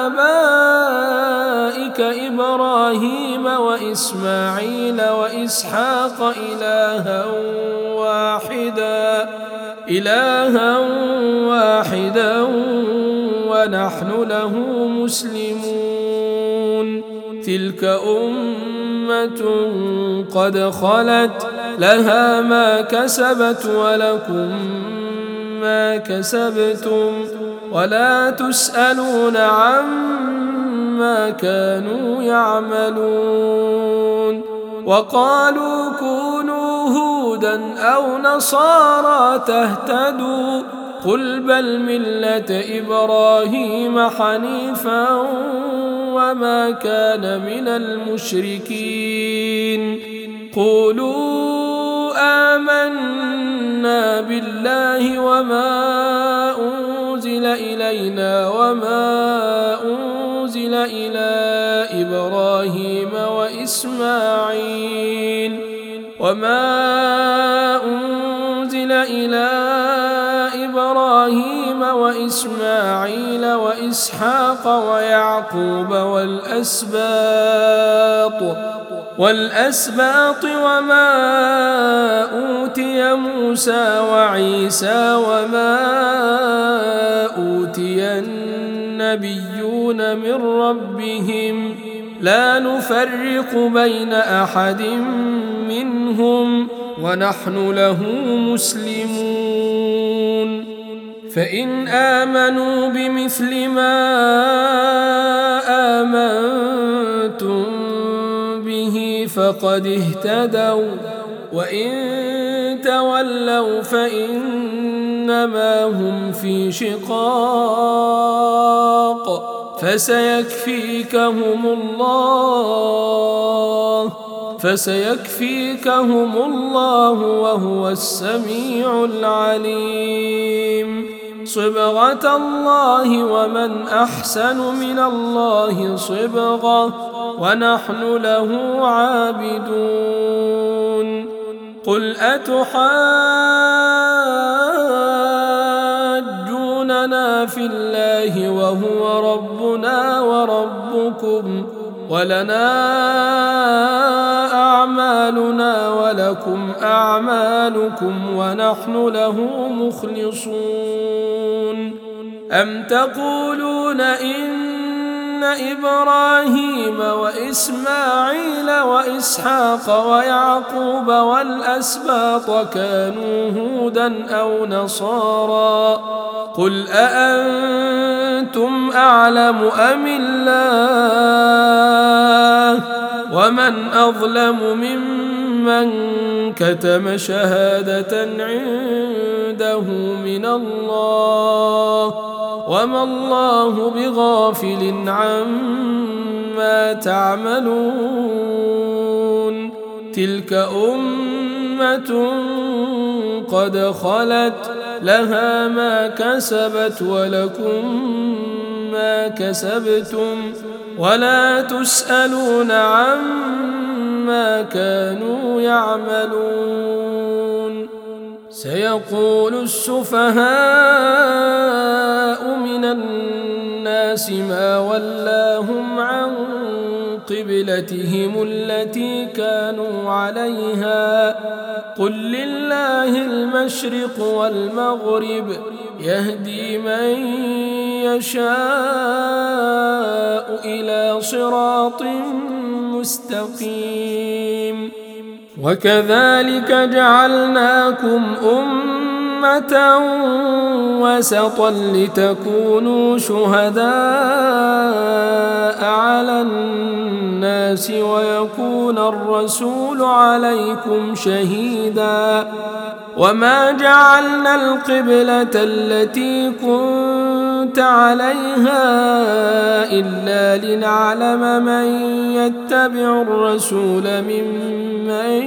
آبائك إبراهيم وإسماعيل وإسحاق إلها واحدا إلها واحدا ونحن له مسلمون تلك أمة قد خلت لها ما كسبت ولكم ما كسبتم ولا تسألون عما كانوا يعملون وقالوا كونوا هودا أو نصارى تهتدوا قل بل ملة إبراهيم حنيفا وما كان من المشركين قولوا آمنا بالله وما أنزل أنزل إلينا وما أنزل إلى إبراهيم وإسماعيل وما أنزل إلى إبراهيم وإسماعيل وإسحاق ويعقوب والأسباط والأسباط وما أوتي موسى وعيسى وما أوتي النبيون من ربهم لا نفرق بين أحد منهم ونحن له مسلمون فإن آمنوا بمثل ما آمنتم به فقد اهتدوا وإن تولوا فإنما هم في شقاق فسيكفيكهم الله فسيكفيكهم الله وهو السميع العليم صبغة الله ومن أحسن من الله صبغة ونحن له عابدون قل أتحاجوننا في الله وهو ربنا وربكم ولنا أعمالنا ولكم أعمالكم ونحن له مخلصون أم تقولون إن إبراهيم وإسماعيل وإسحاق ويعقوب والأسباط كانوا هودا أو نصارى قل أأنتم أعلم أم الله ومن أظلم ممن كتم شهادة عنده من الله وما الله بغافل عما تعملون تلك أمة قد خلت لها ما كسبت ولكم ما كسبتم ولا تسألون عما كانوا يعملون سيقول السفهاء من الناس ما ولاهم عن قبلتهم التي كانوا عليها قل لله المشرق والمغرب يهدي من يشاء إلى صراط مستقيم وكذلك جعلناكم أمة وسطا لتكونوا شهداء على الناس ويكون الرسول عليكم شهيدا وما جعلنا القبلة التي كنت عليها إلا لنعلم من يتبع الرسول ممن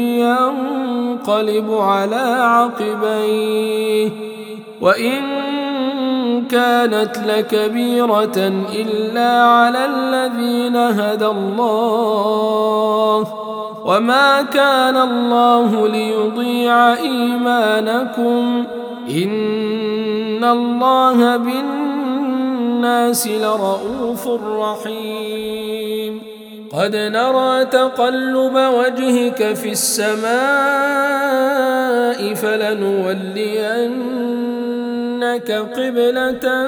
ينقلب على عقبيه وإن كانت لكبيرة إلا على الذين هدى الله وما كان الله ليضيع إيمانكم إن الله بالناس لرؤوف رحيم قد نرى تقلب وجهك في السماء فلنولينك قبلة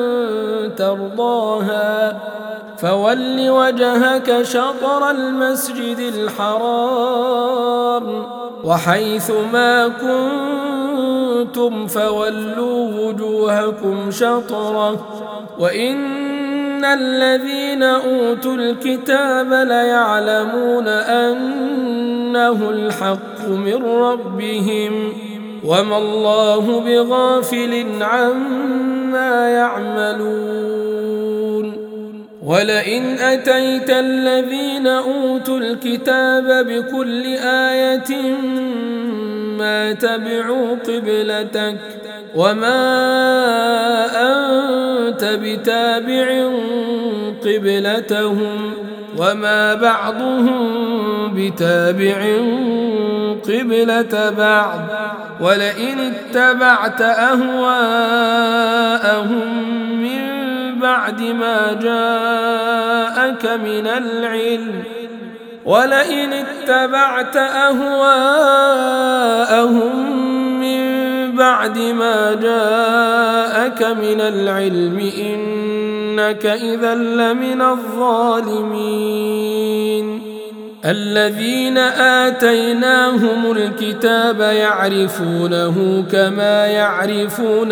ترضاها فول وجهك شطر المسجد الحرام وحيث ما كنتم فولوا وجوهكم شطره وإن الذين أوتوا الكتاب ليعلمون أنه الحق من ربهم وما الله بغافل عما يعملون ولئن أتيت الذين أوتوا الكتاب بكل آية ما تبعوا قبلتك وما أنت بتابع قبلتهم وما بعضهم بتابع قبلة بعض ولئن اتبعت أهواءهم من بعد ما جاءك من العلم ولئن اتبعت أهواءهم من بعد ما جاءك من العلم إنك إذا لمن الظالمين الذين آتيناهم الكتاب يعرفونه كما يعرفون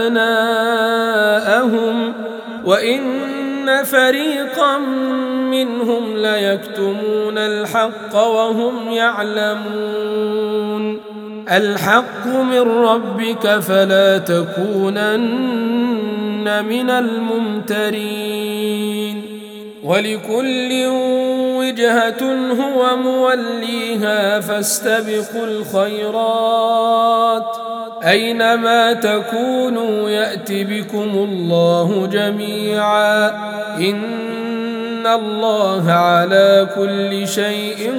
أبناءهم وإن فريقا منهم ليكتمون الحق وهم يعلمون الحق من ربك فلا تكونن من الممترين ولكل وجهة هو موليها فاستبقوا الخيرات أينما تكونوا يأت بكم الله جميعا إن الله على كل شيء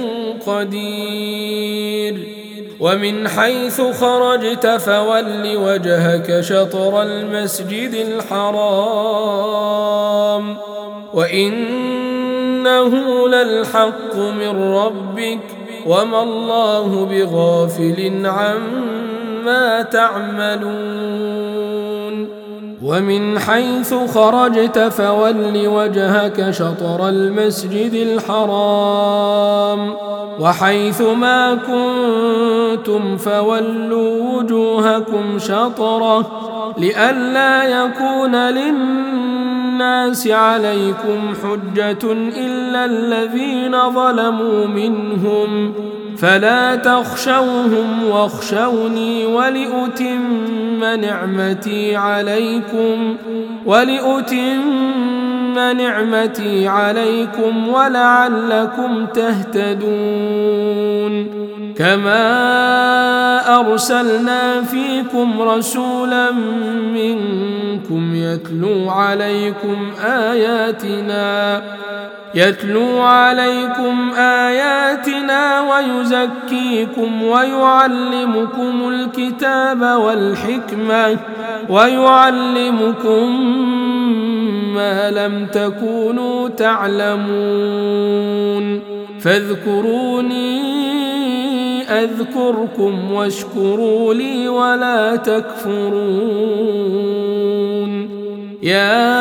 قدير ومن حيث خرجت فول وجهك شطر المسجد الحرام وإنه للحق من ربك وما الله بغافل عما تعملون ومن حيث خرجت فول وجهك شطر المسجد الحرام وحيث ما كنتم فولوا وجوهكم شطره لئلا يكون للناس عليكم حجة إلا الذين ظلموا منهم فلا تخشوهم واخشوني ولأتم نعمتي عليكم ولأتم نعمتي عليكم ولعلكم تهتدون كما أرسلنا فيكم رسولا منكم يتلو عليكم آياتنا يتلو عليكم آياتنا ويزكيكم ويعلمكم الكتاب والحكمة ويعلمكم ما لم تكونوا تعلمون فاذكروني أذكركم واشكروا لي ولا تكفرون يا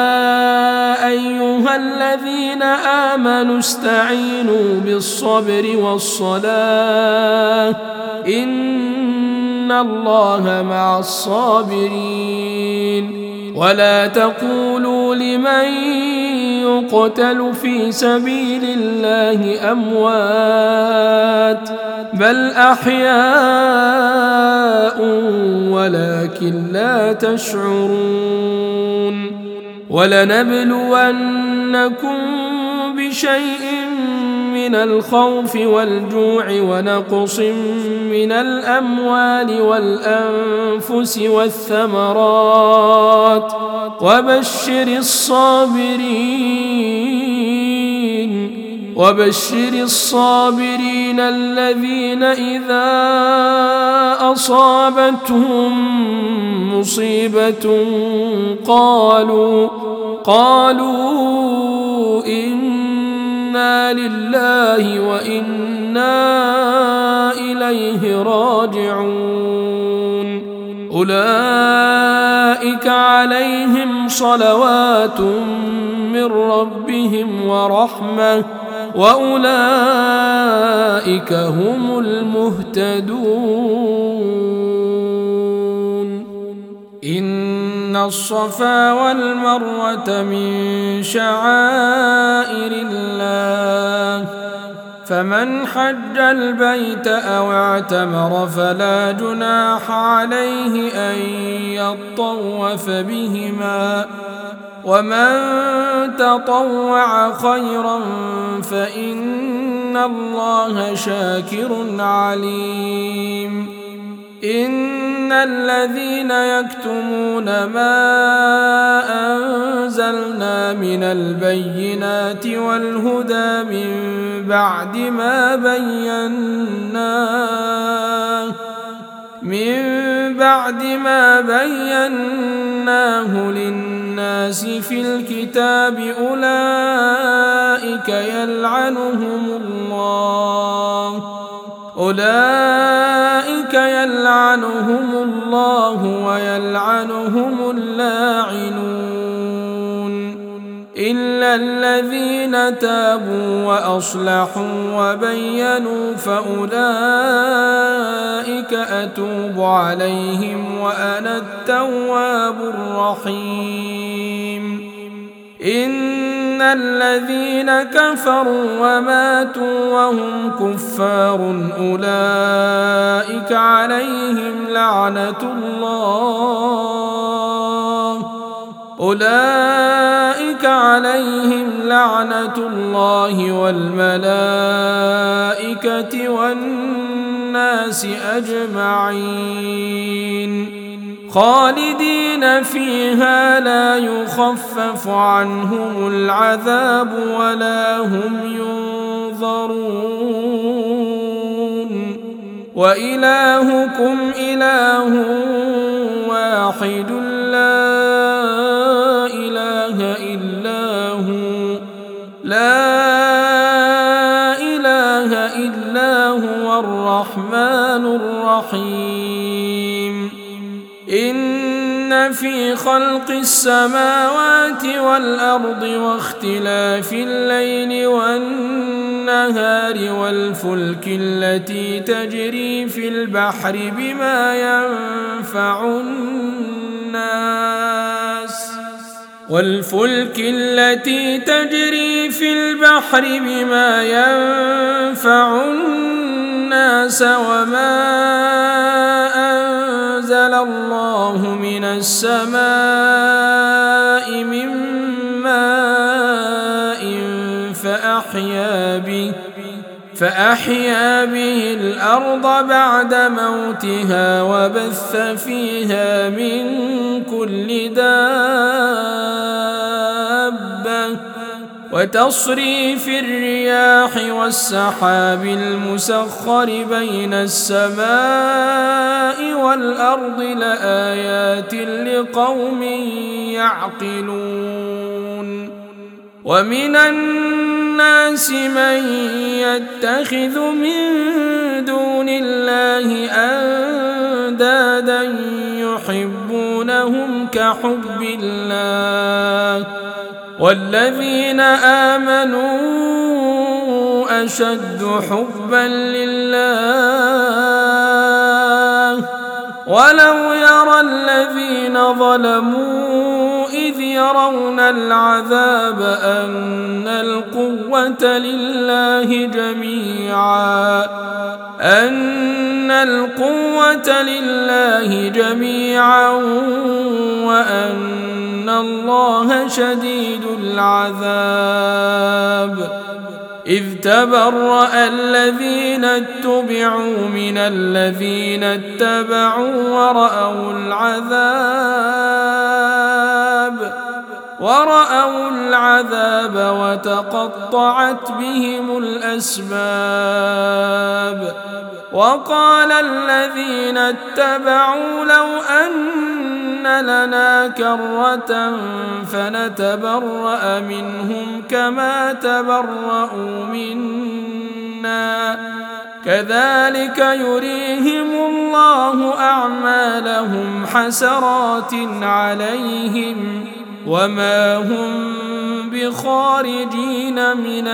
أيها الذين آمنوا استعينوا بالصبر والصلاة إن الله مع الصابرين ولا تقولوا لمن يقتل في سبيل الله أموات بل أحياء ولكن لا تشعرون ولنبلونكم بشيء من الخوف والجوع ونقص من الأموال والأنفس والثمرات وبشر الصابرين وبشر الصابرين الذين إذا أصابتهم مصيبة قالوا قالوا إنا لله وإنا إليه راجعون أولئك عليهم صلوات من ربهم ورحمة وأولئك هم المهتدون إن الصفا والمروة من شعائر الله فمن حج البيت أو اعتمر فلا جناح عليه أن يطوف بهما ومن تطوع خيرا فإن الله شاكر عليم إن الذين يكتمون ما أنزلنا من البينات والهدى من بعد ما بيناه من بعد ما بيناه للناس في الكتاب أولئك يلعنهم الله أولئك يلعنهم الله ويلعنهم اللاعنون إلا الذين تابوا وأصلحوا وبينوا فأولئك أتوب عليهم وأنا التواب الرحيم إن الذين كفروا وماتوا وهم كفار أولئك عليهم لعنة الله أولئك عليهم لعنة الله والملائكة والناس أجمعين خالدين فيها لا يخفف عنهم العذاب ولا هم ينظرون وإلهكم إله واحد لا إله إلا هو لا إله إلا هو الرحمن الرحيم إن في خلق السماوات والأرض واختلاف الليل والنهار والفلك التي تجري في البحر بما ينفع الناس والفلك التي تجري في البحر بما ينفع الناس وما أنزل الله من السماء من ماء فأحيا به فأحيا به الأرض بعد موتها وبث فيها من كل دابة وتصريف الرياح والسحاب المسخر بين السماء والأرض لآيات لقوم يعقلون ومن الناس من يتخذ من دون الله أندادا يحبونهم كحب الله والذين آمنوا أشد حبا لله ولو يرى الذين ظلموا إذ يرون العذاب أن القوة لله جميعا أن القوة لله جميعا وأن الله شديد العذاب إذ تبرأ الذين اتبعوا من الذين اتبعوا ورأوا العذاب ورأوا العذاب وتقطعت بهم الأسباب وقال الذين اتبعوا لو أن لنا كرة فنتبرأ منهم كما تبرأوا منا كذلك يريهم الله أعمالهم حسرات عليهم وما هم بخارجين من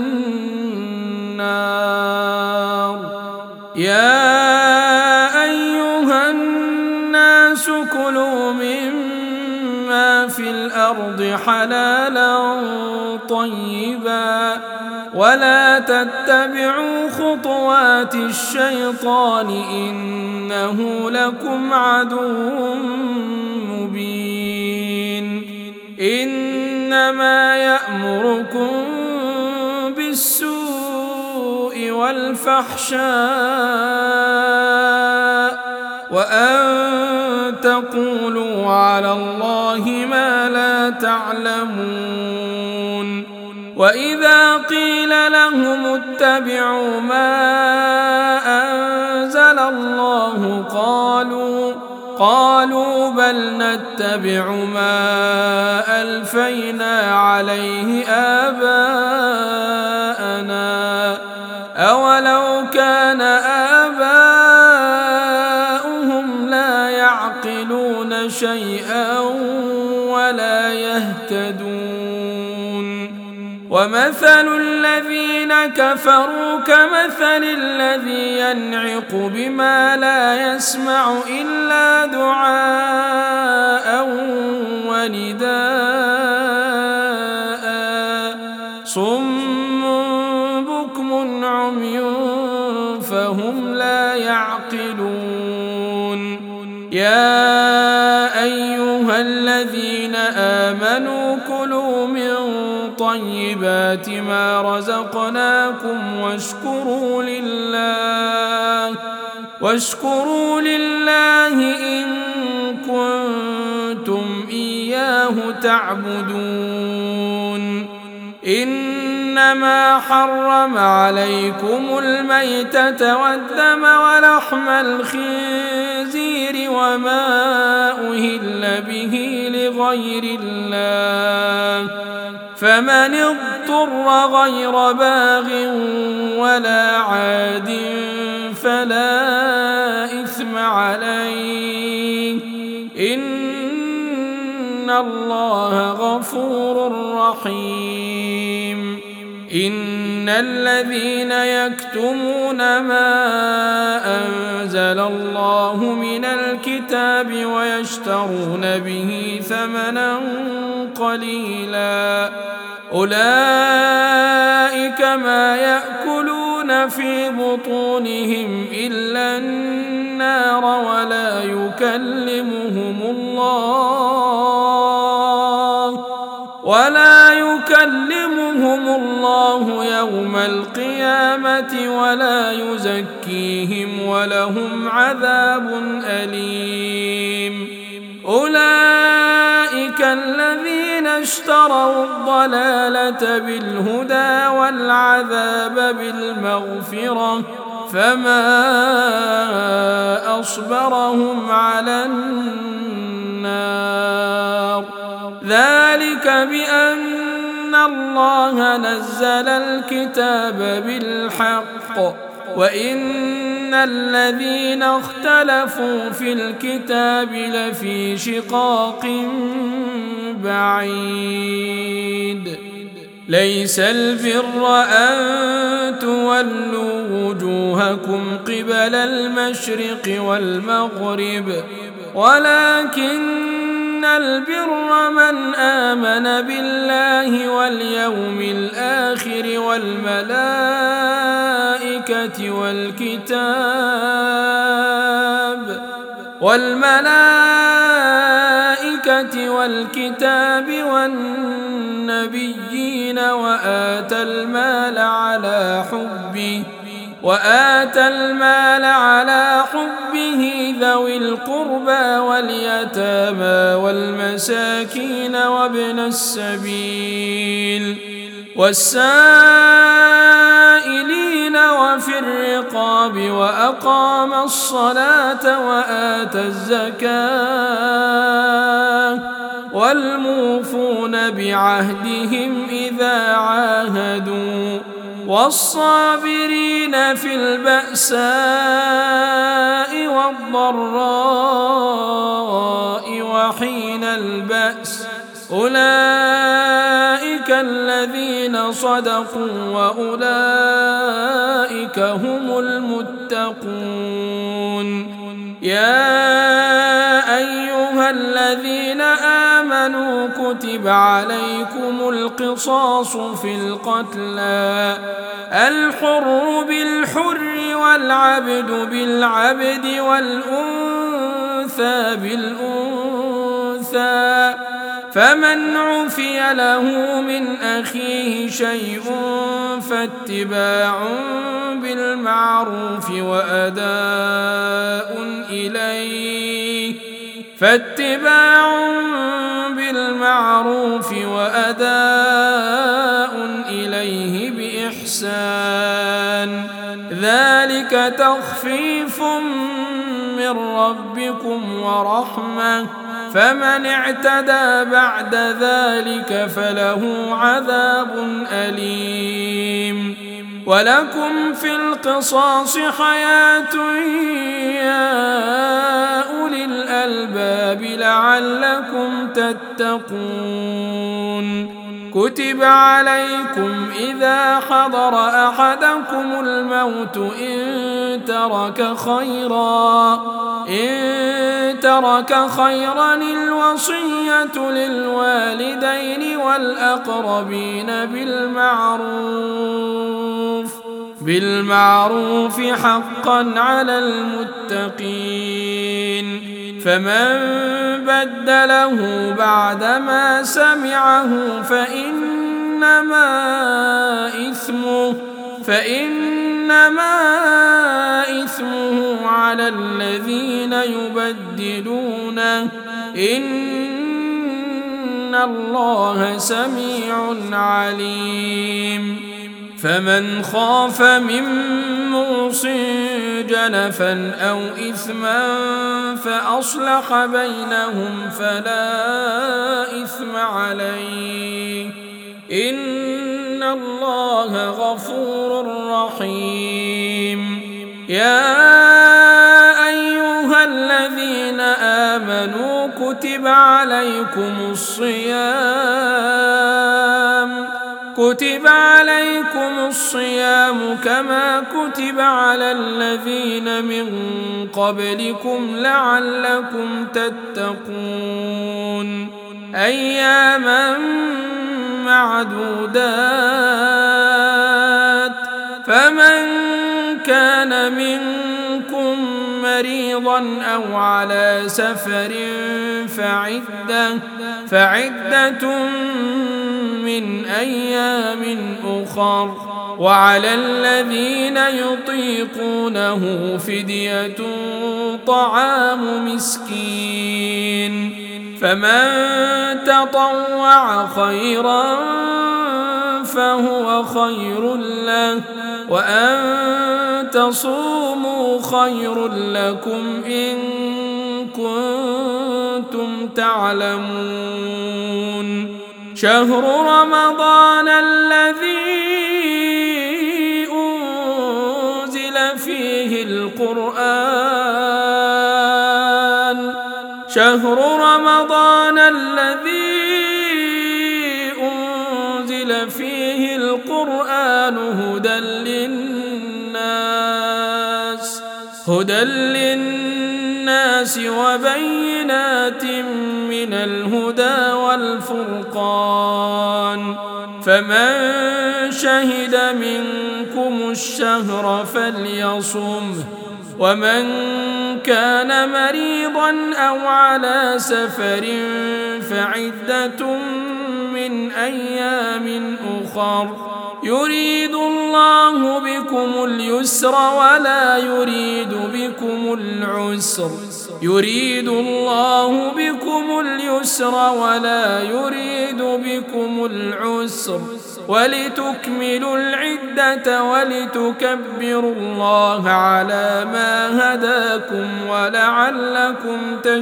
النار يا أيها الناس كلوا مما في الأرض حلالا طيبا ولا تتبعوا خطوات الشيطان إنه لكم عدو مبين إنما يأمركم بالسوء والفحشاء وأن تقولوا على الله ما لا تعلمون. وإذا قيل لهم اتبعوا ما أنزل الله قالوا قالوا بل نتبع ما ألفينا عليه آباءنا أولو كان آباؤهم لا يعقلون شيئا ولا يهتدون. ومثل الذين كفروا كمثل الذي ينعق بما لا يسمع إلا دعاء ونداء صم بكم عمي فهم لا يعقلون. يا أيها الذين آمنوا كلوا من طيبات ما رزقناكم واشكروا لله واشكروا لله إن كنتم إياه تعبدون. إنما حرم عليكم الميتة والدم ولحم الخنزير وما أهل به لغير الله فمن اضطر غير باغ ولا عاد فلا إثم عليه إن الله غفور رحيم. إن الذين يكتمون ما أنزل الله من الكتاب ويشترون به ثمنا قليلا أولئك ما يأكلون في بطونهم إلا النار ولا يكلمهم الله ولا يكلمهم الله يوم القيامة ولا يزكيهم ولهم عذاب أليم. أولئك الذين اشتروا الضلالة بالهدى والعذاب بالمغفرة فما أصبرهم على النار. ذلك بأن الله نزل الكتاب بالحق وإن الذين اختلفوا في الكتاب لفي شقاق بعيد. ليس البر أن تولوا وجوهكم قبل المشرق والمغرب ولكن البر من آمن بالله واليوم الآخر والملائكة والكتاب والملائكة والكتاب والنبيين وآتى المال على حبه وآتى المال على حبه ذوي القربى واليتامى والمساكين وابن السبيل والسائلين وفي الرقاب وأقام الصلاة وآتى الزكاة والموفون بعهدهم إذا عاهدوا والصابرين في البأساء والضراء وحين البأس أولئك الذين صدقوا وأولئك هم المتقون. يا أيها الذين آمنوا كتب عليكم القصاص في القتلى الحر بالحر والعبد بالعبد والأنثى بالأنثى فمن عفي له من أخيه شيء فاتباع بالمعروف وأداء إليه فاتباع بالمعروف وأداء إليه بإحسان ذلك تخفيف من ربكم ورحمة فمن اعتدى بعد ذلك فله عذاب أليم ولكم في القصاص حياة يا أولي الألباب لعلكم تتقون كتب عليكم إذا حضر أحدكم الموت إن ترك خيرا إن ترك خيرا الوصية للوالدين والأقربين بالمعروف بالمعروف حقا على المتقين فمن بدله بعدما سمعه فإنما إثمه فإنما إثمه على الذين يبدلونه إن الله سميع عليم فمن خاف من موص جنفا أو إثما فأصلح بينهم فلا إثم عليه إن الله غفور رحيم يا أيها الذين آمنوا كتب عليكم الصيام كتب عليكم الصيام كما كتب على الذين من قبلكم لعلكم تتقون أياما معدودات فمن كان منكم مريضا أو على سفر فعدة فعدة من أيام أخر وعلى الذين يطيقونه فدية طعام مسكين فمن تطوع خيرا فهو خير له وأن تصوموا خير لكم إن كنتم تعلمون شهر رمضان الذي أنزل فيه القرآن شهر رمضان الذي أنزل فيه القرآن هدى للناس هدى للناس وبينات من الهدى والفرقان فمن شهد منكم الشهر فليصمه ومن كان مريضا أو على سفر فعدة من أيام أخر يريد الله بكم اليسر ولا يريد بكم العسر يريد الله بكم اليسر ولا يريد بكم العسر ولتكملوا العدة ولتكبروا الله على ما هداكم ولعلكم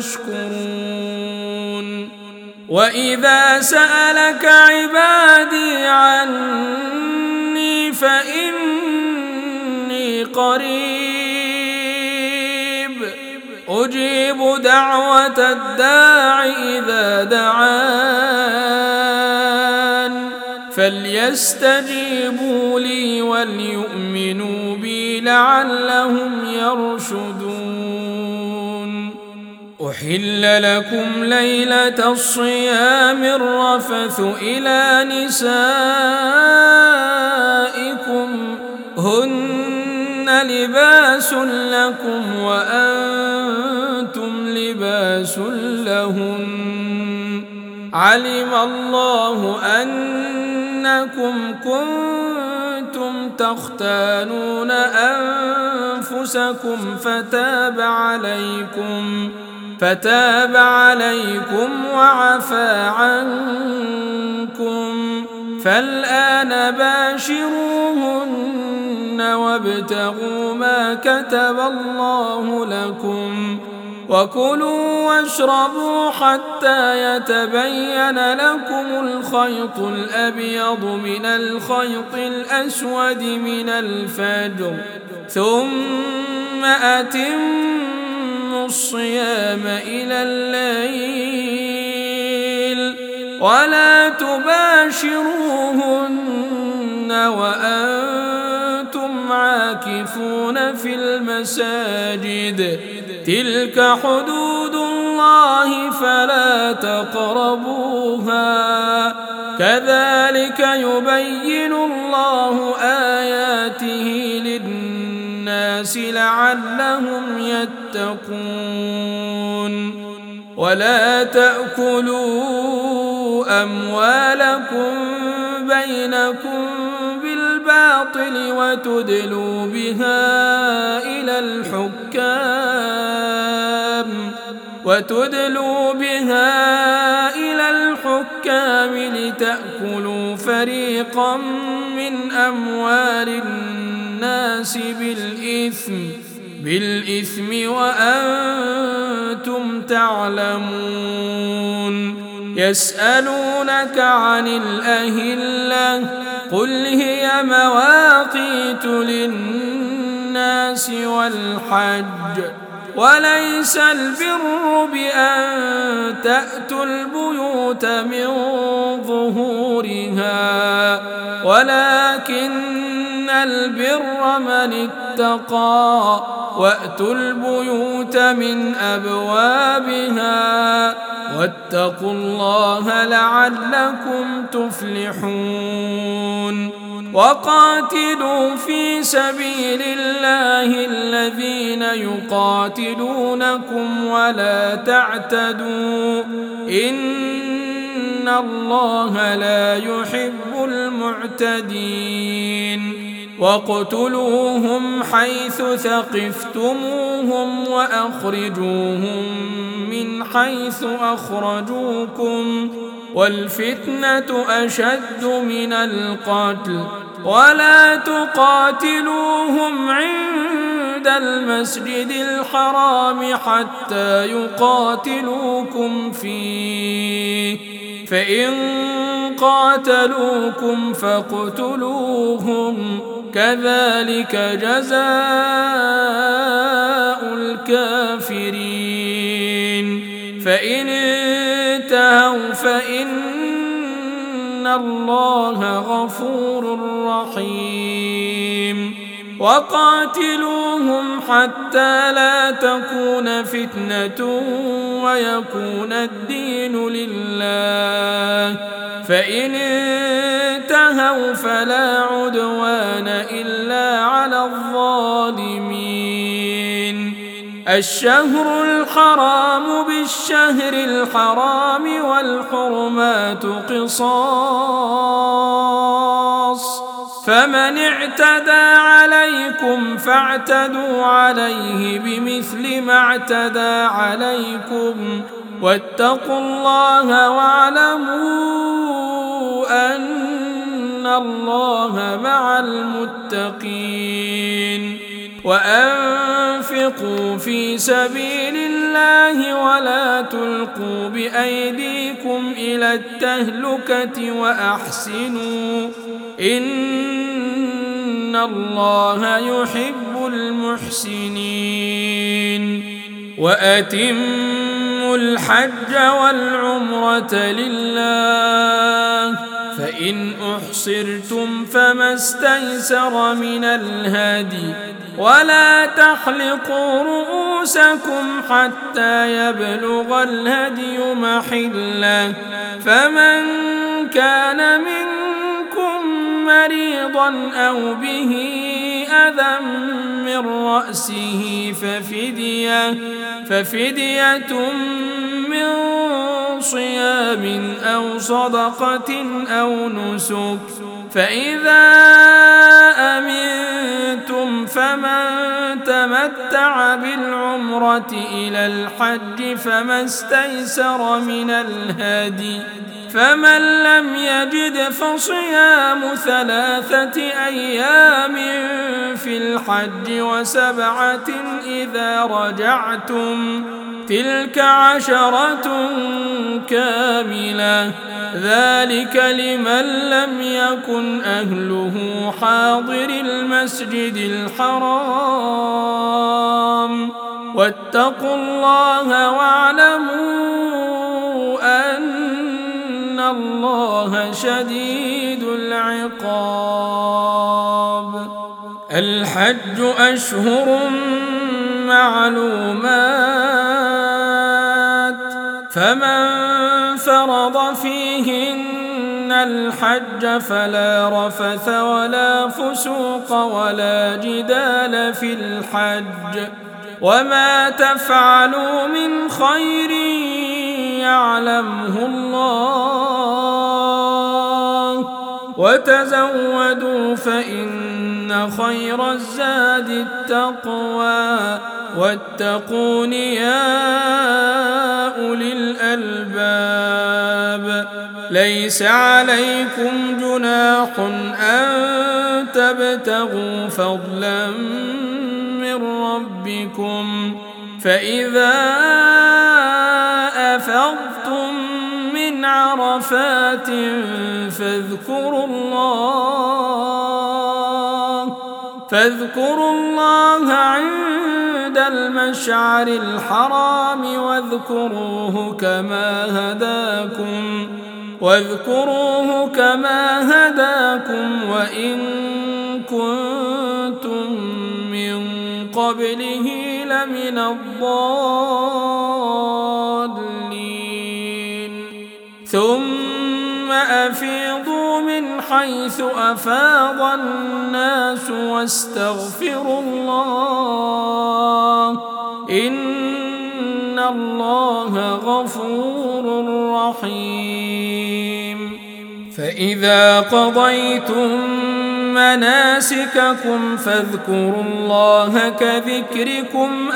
تشكرون وإذا سألك عبادي عني فإني قريب أجيب دعوة الداع إذا دعان فليستجيبوا لي وليؤمنوا بي لعلهم يرشدون أحل لكم ليلة الصيام الرفث إلى نسائكم هن لباس لكم وأنتم لباس لهن علم الله أنكم كنتم تختانون أنفسكم فتاب عليكم فتاب عليكم وعفى عنكم فالآن باشروهن وابتغوا ما كتب الله لكم وكلوا واشربوا حتى يتبين لكم الخيط الأبيض من الخيط الأسود من الفجر ثم أتموا الصيام إلى الليل ولا تباشروهن وأنتم عاكفون في المساجد تلك حدود الله فلا تقربوها كذلك يبين الله آياته للناس لعلهم يتقون ولا تأكلوا أموالكم بينكم بالباطل وتدلوا بها إلى الحكام وتدلوا بها إلى الحكام لتأكلوا فريقا من أموال الناس بالإثم بالإثم وأنتم تعلمون يسألونك عن الأهلة قل هي مواقيت للناس والحج وليس البر بأن تأتوا البيوت من ظهورها ولكن البر من اتقى وأتوا البيوت من أبوابها واتقوا الله لعلكم تفلحون وقاتلوا في سبيل الله الذين يقاتلونكم ولا تعتدوا إن الله لا يحب المعتدين واقتلوهم حيث ثقفتموهم وأخرجوهم من حيث أخرجوكم والفتنة أشد من القتل ولا تقاتلوهم عند المسجد الحرام حتى يقاتلوكم فيه فإن قاتلوكم فاقتلوهم كذلك جزاء الكافرين فإن انتهوا فإن الله غفور رحيم وقاتلوهم حتى لا تكون فتنة ويكون الدين لله فإن انتهوا فلا عدوان إلا على الظالمين الشهر الحرام بالشهر الحرام والحرمات قصاص فمن اعتدى عليكم فاعتدوا عليه بمثل ما اعتدى عليكم واتقوا الله واعلموا أن الله مع المتقين وأنفقوا في سبيل الله ولا تلقوا بأيديكم إلى التهلكة وأحسنوا إن الله يحب المحسنين وأتموا الحج والعمرة لله فإن أحصرتم فما استيسر من الهدي ولا تحلقوا رؤوسكم حتى يبلغ الهدي محله فمن كان منكم مريضا أو به أذى من رأسه ففدية, ففدية من صيام أو صدقة أو نسك فإذا أمنتم فمن تمتع بالعمرة إلى الحج فما استيسر من الهدي فمن لم يجد فصيام ثلاثة أيام في الحج وسبعة إذا رجعتم تلك عشرة كاملة ذلك لمن لم يكن أهله حاضر المسجد الحرام واتقوا الله واعلموا أن الله شديد العقاب. الحج أشهر معلومات فمن فرض فيهن الحج فلا رفث ولا فسوق ولا جدال في الحج وما تفعلوا من خير يعلمه الله وتزودوا فإن خير الزاد التقوى واتقون يا أولي الألباب. ليس عليكم جناح أن تبتغوا فضلا من ربكم فإذا أفضتم من عرفات فاذكروا الله فاذكروا الله عند المشعر الحرام واذكروه كما هداكم واذكروه كما هداكم وإن كنتم من قبله لمن الضالين. ثم أفيضوا من حيث أفاض الناس واستغفروا الله إن الله غفور رحيم. فإذا قضيتم مناسككم فاذكروا الله كذكركم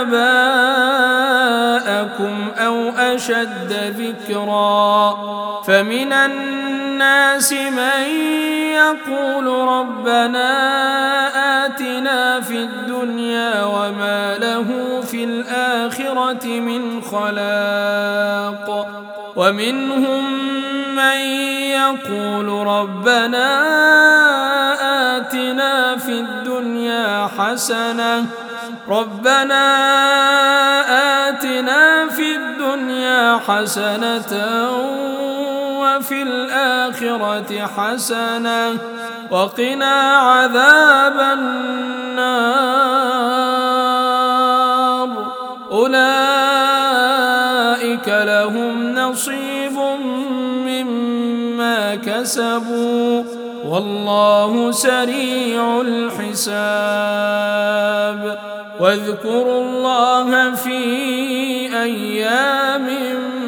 آباءكم أو أشد ذكرا فمن الناس من يقول ربنا آتنا في الدنيا وما له في الآخرة من خلاق ومنهم من يقول ربنا آتنا في الدنيا حسنة ربنا آتنا في الدنيا حسنة وفي الآخرة حسنة وقنا عذاب النار أولئك لهم نصيب مما كسبوا والله سريع الحساب. واذكروا الله في أيام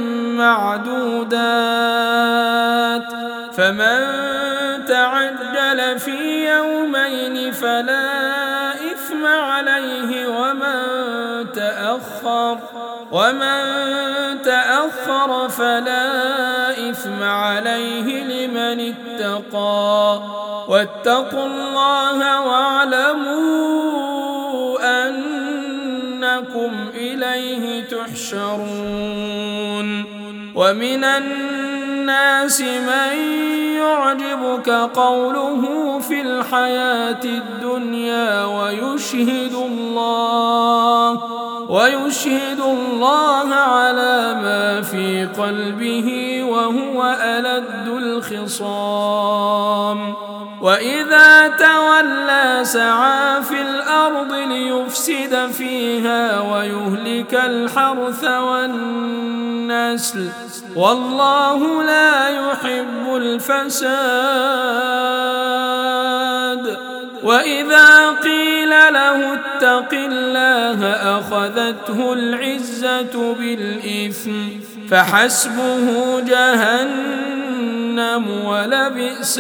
معدودات فمن تعجل في يومين فلا إثم عليه ومن تأخر ومن تأخر فلا إثم عليه لمن اتقى واتقوا الله واعلموا أنكم إليه تحشرون. ومن الناس من يعجبك قوله في الحياة الدنيا ويشهد الله ويشهد الله على ما في قلبه وهو ألد الخصام وإذا تولى سعى في الأرض ليفسد فيها ويهلك الحرث والنسل والله لا يحب الفساد. وإذا قيل له اتق الله أخذته العزة بالإثم فحسبه جهنم ولبئس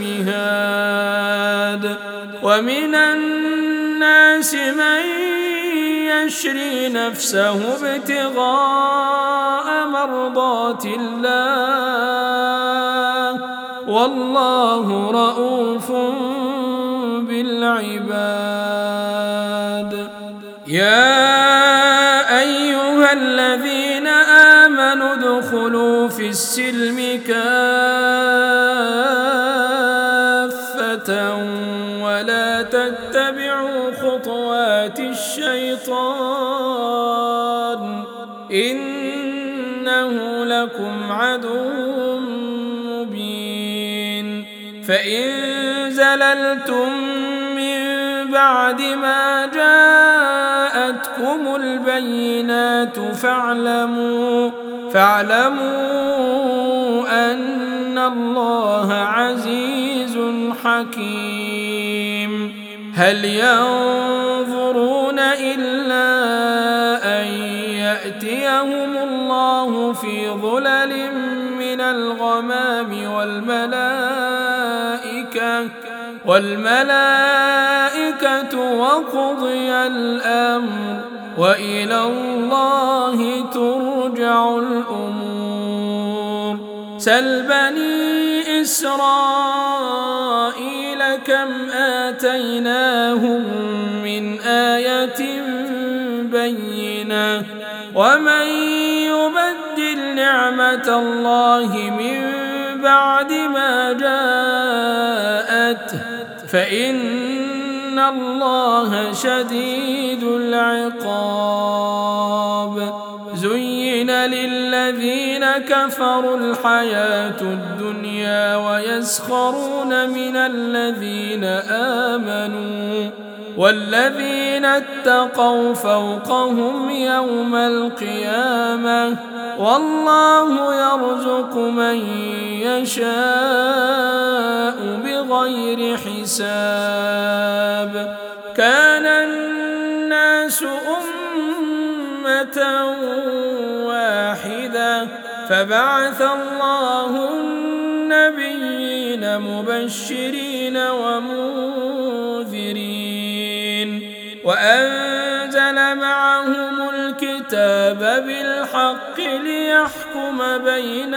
المهاد. ومن الناس من يشري نفسه ابتغاء مرضات الله والله رؤوف بالعباد. يا أيها الذين آمنوا ادخلوا في السلم كافة ولا تتبعوا خطوات الشيطان إنه لكم عدو مبين. فإن زللتم من بعد ما جاءتكم البينات فاعلموا فاعلموا أن الله عزيز حكيم. هل ينظرون إلا أن يأتيهم الله في ظلل من الغمام والملائكة والملائكة وقضي الأمر وإلى الله ترجع الأمور. سل بني إسرائيل كم آتيناهم من آية بينة ومن يبدل نعمة الله من بعد ما جاءته فإن الله شديد العقاب. زين للذين كفروا الحياة الدنيا ويسخرون من الذين آمنوا والذين اتقوا فوقهم يوم القيامة والله يرزق من يشاء بغير حساب. كان الناس أمة واحدة فبعث الله النبيين مبشرين ومنذرين وأنزل معهم الكتاب بالحق ليحكم بين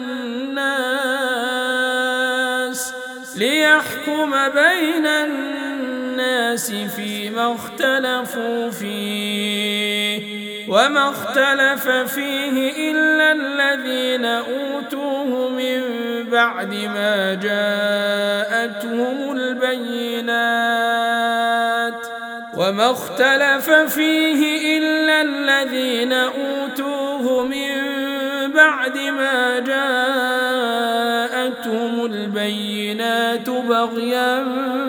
الناس ليحكم بين الناس فيما اختلفوا فيه وما اختلف فيه إلا الذين أوتوه من بعد ما جاءتهم البينات وما اختلف فيه إلا الذين أوتوه من بعد ما جاءتهم البينات بغيا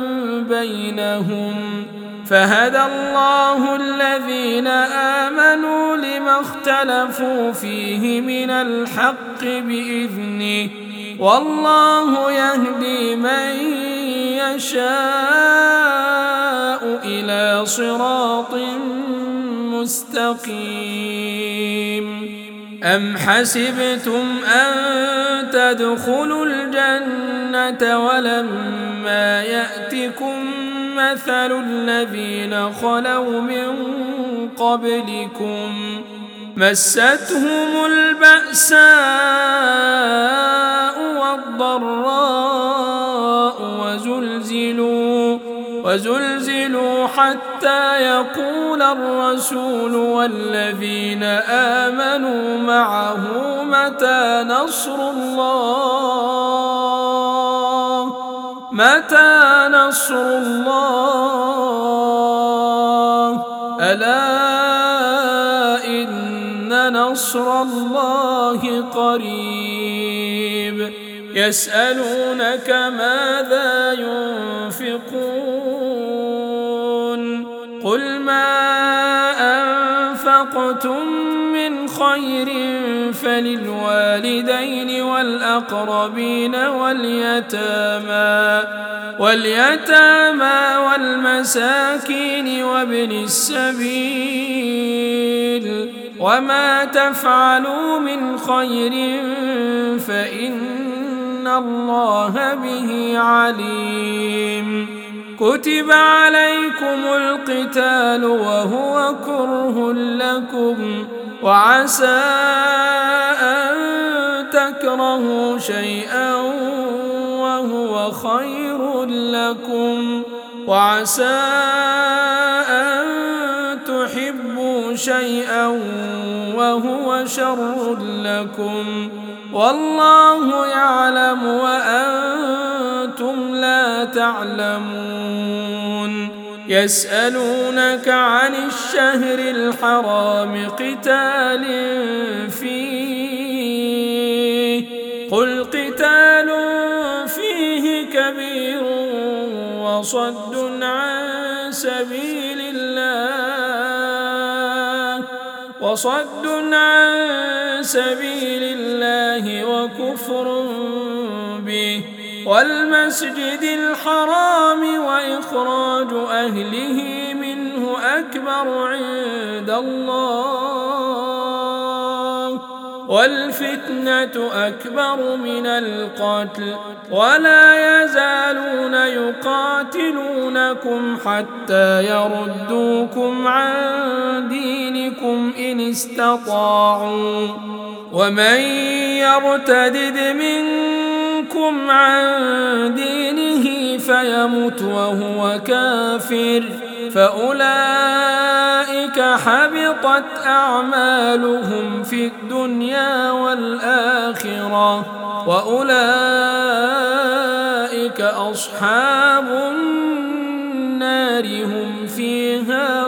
بينهم فهدى الله الذين آمنوا لما اختلفوا فيه من الحق بإذنه والله يهدي من يشاء إلى صراط مستقيم. أم حسبتم أن تدخلوا الجنة ولما يأتكم مثل الذين خلوا من قبلكم مستهم البأساء والضراء وزلزلوا وزلزلوا حتى يقول الرسول والذين آمنوا معه متى نصر الله متى نصر الله ألا إن نصر الله قريب. يسألونك ماذا ينفقون قل ما أنفقتم من خير فللوالدين والأقربين واليتامى واليتامى والمساكين وابن السبيل وما تفعلوا من خير فإن الله به عليم كتب عليكم القتال وهو كره لكم وعسى أن تكرهوا شيئا وهو خير لكم وعسى أن تحبوا شيئا وهو شر لكم والله يعلم وأنتم لا تعلمون يسألونك عن الشهر الحرام قتال فيه قل قتال فيه كبير وصد عن سبيل الله وصد عن سبيل الله وكفر به والمسجد الحرام وإخراج أهله منه أكبر عند الله والفتنة أكبر من القتل ولا يزالون يقاتلونكم حتى يردوكم عن دينكم إن استطاعوا ومن يرتدد منكم عن دينه فيمت وهو كافر فأولئك حبطت أعمالهم في الدنيا والآخرة وأولئك أصحاب النار هم فيها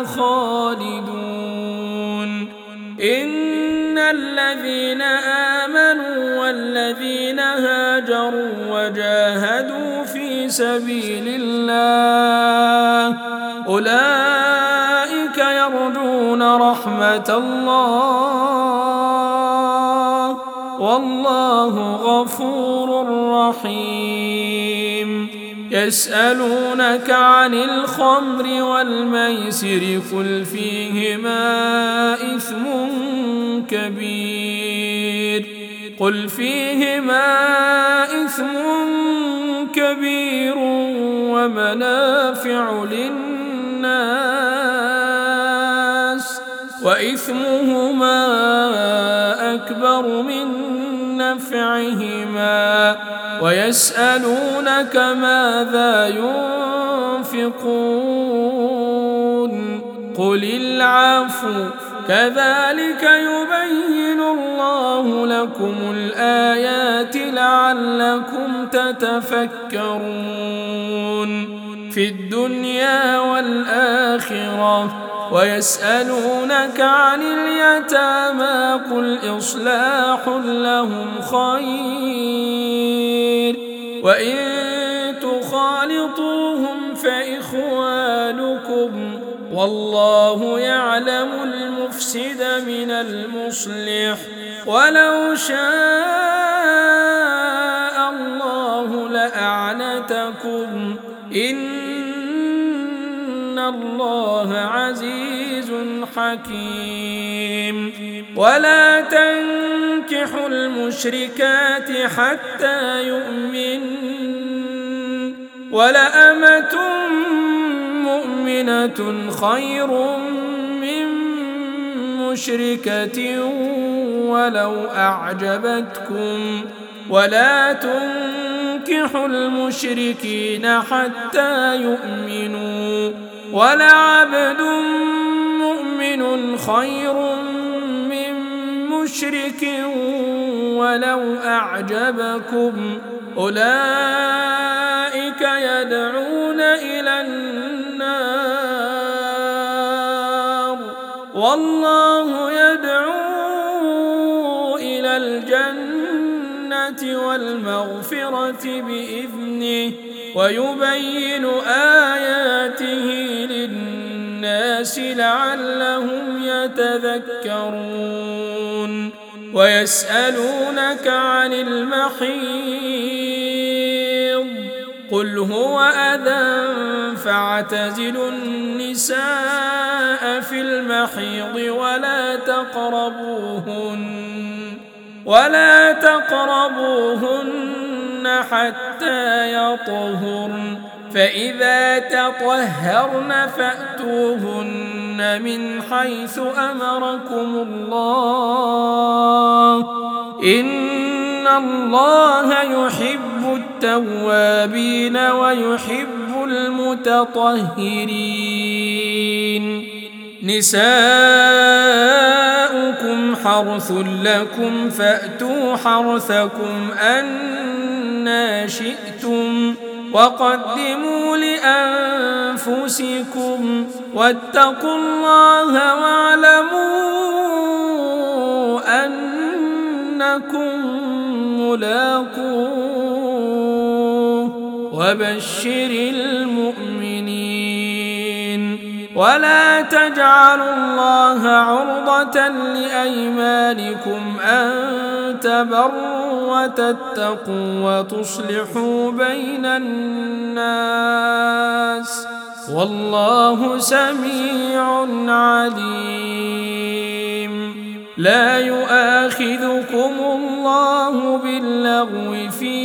خالدون إن الذين آمنوا والذين هاجروا وجاهدوا في سبيل الله أولئك يرجون رحمة الله والله غفور رحيم يسألونك عن الخمر والميسر قل فيهما إثم كبير قل فيهما إثم كبير ومنافع للناس وإثمهما أكبر من نفعهما ويسألونك ماذا ينفقون قل العفو كذلك يبين الله لكم الآيات لعلكم تتفكرون في الدنيا والآخرة ويسألونك عن اليتامى قل إصلاح لهم خير وإن تخالطوهم فإخوانكم والله يعلم المفسد من المصلح ولو شاء الله لأعنتكم إن الله عزيز حكيم ولا تنكحوا المشركات حتى يؤمن ولأمة مؤمنة خير من مشركة ولو أعجبتكم ولا تنكحوا المشركين حتى يؤمنوا ولعبد مؤمن خير من مشرك ولو أعجبكم أولئك يدعون إلى النار والله يدعو إلى الجنة والمغفرة بإذنه ويبين آياته للناس لعلهم يتذكرون ويسألونك عن المحيض قل هو أذى فاعتزلوا النساء في المحيض ولا تقربوهن ولا تقربوهن حتى يطهرن فإذا تطهرن فأتوهن من حيث أمركم الله إن الله يحب التوابين ويحب المتطهرين نساؤكم حرث لكم فأتوا حرثكم أنى شئتم وقدموا لأنفسكم واتقوا الله واعلموا أنكم ملاقوه وبشر المؤمنين ولا تجعلوا الله عرضة لأيمانكم أن تبروا وتتقوا وتصلحوا بين الناس والله سميع عليم لا يؤاخذكم الله باللغو في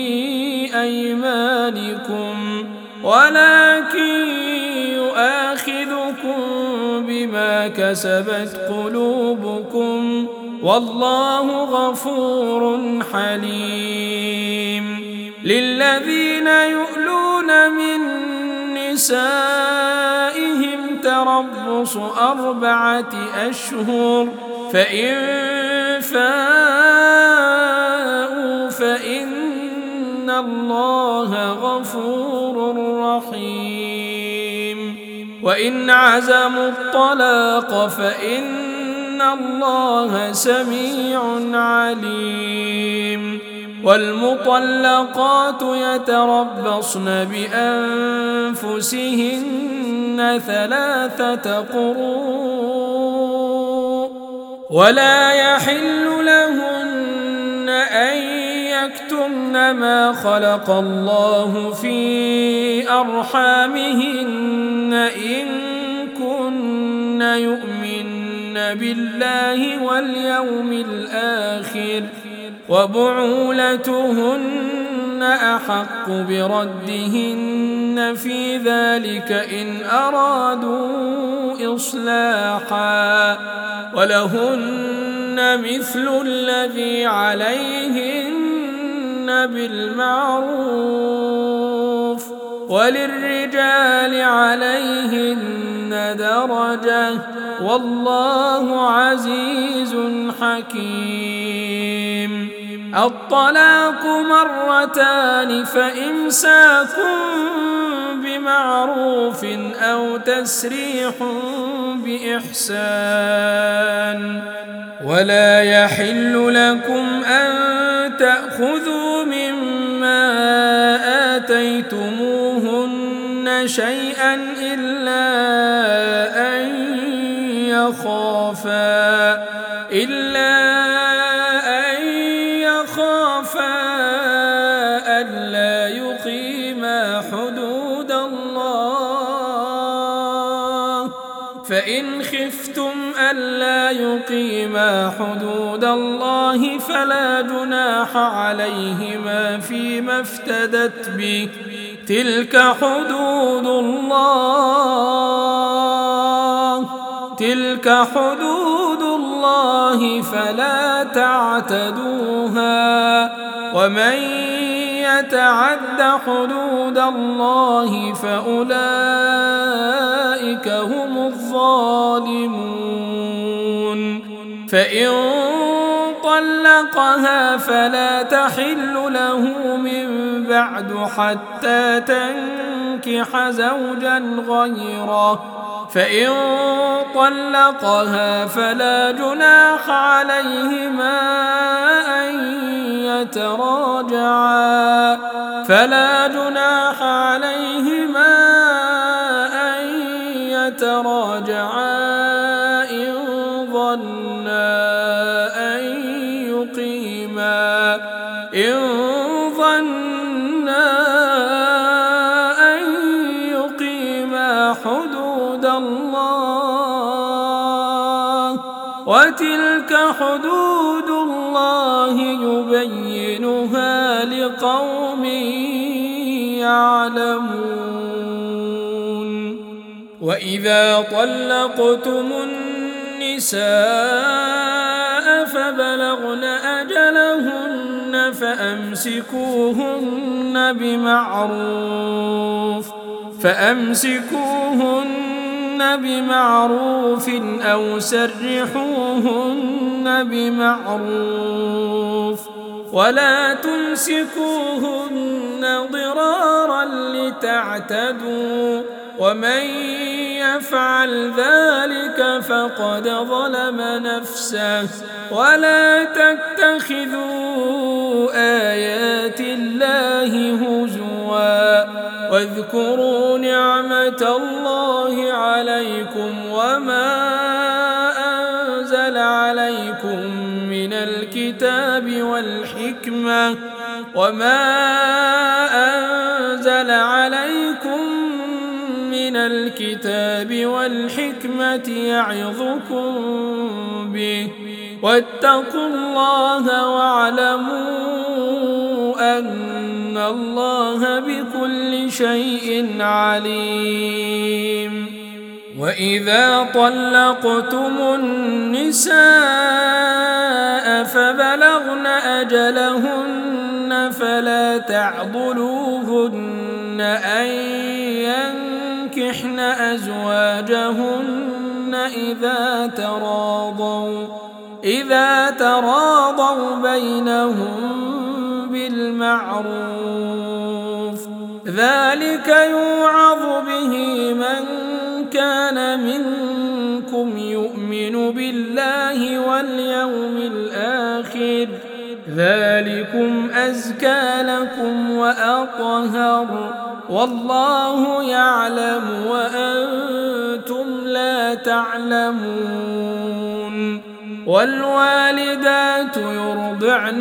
أيمانكم ولكن يؤاخذكم بما كسبت قلوبكم والله غفور حليم للذين يؤلون من نسائهم تربص أربعة أشهر فإن فاءوا فإن الله غفور رحيم وإن عزموا الطلاق فإن الله سميع عليم والمطلقات يتربصن بأنفسهن ثلاثة قروء ولا يحل لهن أن يكتمن ما خلق الله في أرحامهن إن كن يؤمن بالله واليوم الآخر وبعولتهن أحق بردهن في ذلك إن أرادوا إصلاحا ولهن مثل الذي عليهن بالمعروف وللرجال عليهن درجة والله عزيز حكيم الطلاق مرتان فإمساك بمعروف أو تسريح بإحسان ولا يحل لكم أن تأخذوا مما آتيتموهن شيئا إلا أن يخافا إلا أن يخافا ألا يقيما حدود الله فإن خفتم ألا يقيما حدود الله فلا جناح عليهما فيما افتدت به تلك حدود الله تلك حدود الله فلا تعتدوها ومن يتعد حدود الله فأولئك هم الظالمون فإن طلقها فلا تحل له من بعد حتى تنكح زوجا غيره فإن طلقها فلا جناح عليهما أن يتراجعا فلا جناح عليهما أن يتراجعا إن ظنا أن يقيما إن ظنا حدود الله وتلك حدود الله يبينها لقوم يعلمون. وإذا طلقتم النساء فبلغن أجلهن فأمسكوهن بمعروف فأمسكوهن بمعروف أو سرحوهن بمعروف ولا تمسكوهن ضرارا لتعتدوا ومن يفعل ذلك فقد ظلم نفسه. ولا تتخذوا آيات الله هزوا واذكروا نعمة الله عليكم وما أنزل عليكم من الكتاب والحكمة وما أنزل عليكم من الكتاب والحكمة يعظكم به واتقوا الله واعلموا أن الله بكل شيء عليم. وإذا طلقتم النساء فبلغن أجلهن فلا تعضلوهن أن ينكحن أزواجهن إذا تراضوا إذا تراضوا بينهم بالمعروف ذلك يوعظ به من كان منكم يؤمن بالله واليوم الآخر ذلكم أزكى لكم وأطهر والله يعلم وأنتم لا تعلمون. والوالدات يرضعن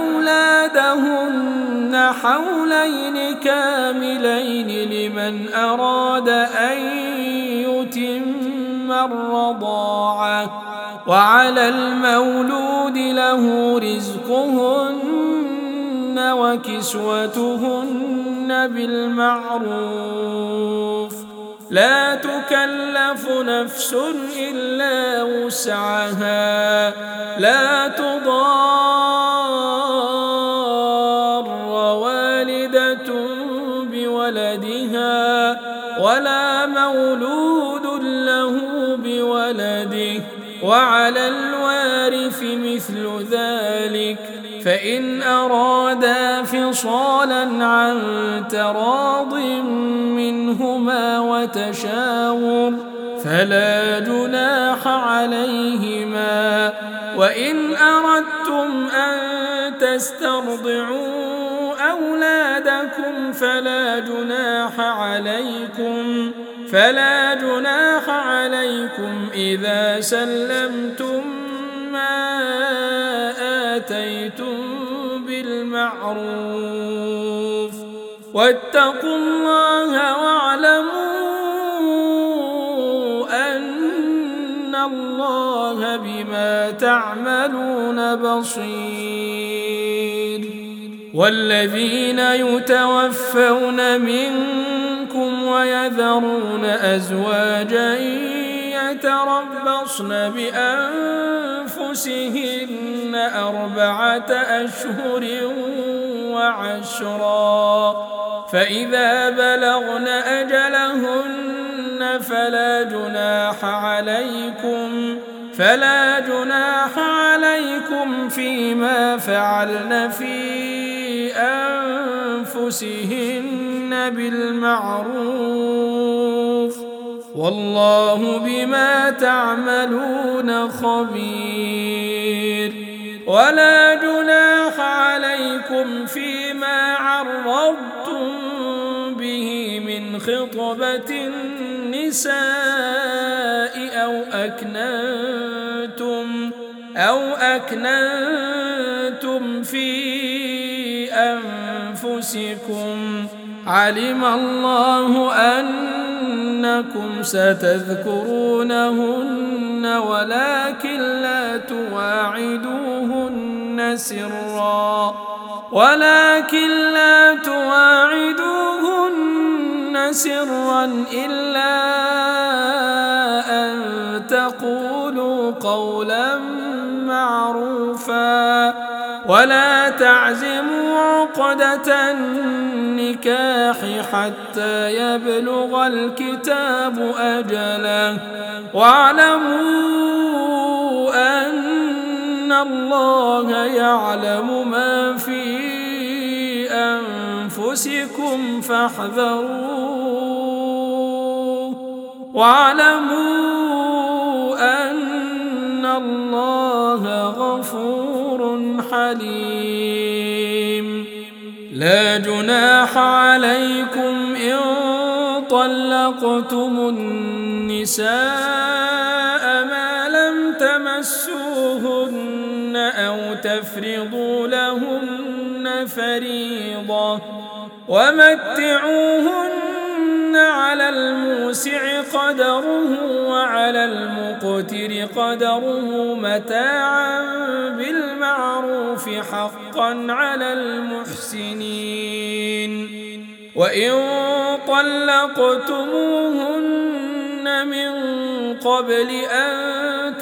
أولادهن حولين كاملين لمن أراد أن يتم الرضاعة وعلى المولود له رزقهن وكسوتهن بالمعروف لا تكلف نفس إلا وسعها لا تضار والدة بولدها ولا مولود له بولده وعلى الوارث مثل ذلك فإن أرادا فصالا عن تراض منهما وتشاور فلا جناح عليهما. وإن أردتم أن تسترضعوا أولادكم فلا جناح عليكم فلا جناح عليكم إذا سلمتم ما آتيتم بالمعروف واتقوا الله واعلموا أن الله بما تعملون بصير. والذين يتوفون منكم ويذرون أزواجا يتربصن بأنفسهن أربعة أشهر وعشرا فإذا بلغن أجلهن فلا جناح عليكم فلا جناح عليكم فيما فعلن في أنفسهن بالمعروف والله بما تعملون خبير. ولا جناح عليكم فيما عرضتم به من خطبة النساء أو أكننتم أو أكننتم في أنفسكم علم الله أنكم ستذكرونهن ولكن لا تواعدوهن سرا ولكن لا تواعدوهن سرا إلا أن تقولوا قولا معروفا ولا تعزموا عقدة النكاح حتى يبلغ الكتاب أجله واعلموا أن الله يعلم ما في أنفسكم فاحذروه واعلموا أن الله غفور حليم لا جناح عليكم إن طلقتم النساء ما لم تمسوهن أو تفرضوا لهن فريضة ومتعوهن على الموسع قدره وعلى المقتر قدره متاعا بالمعروف حقا على المحسنين وإن طلقتموهن من قبل أن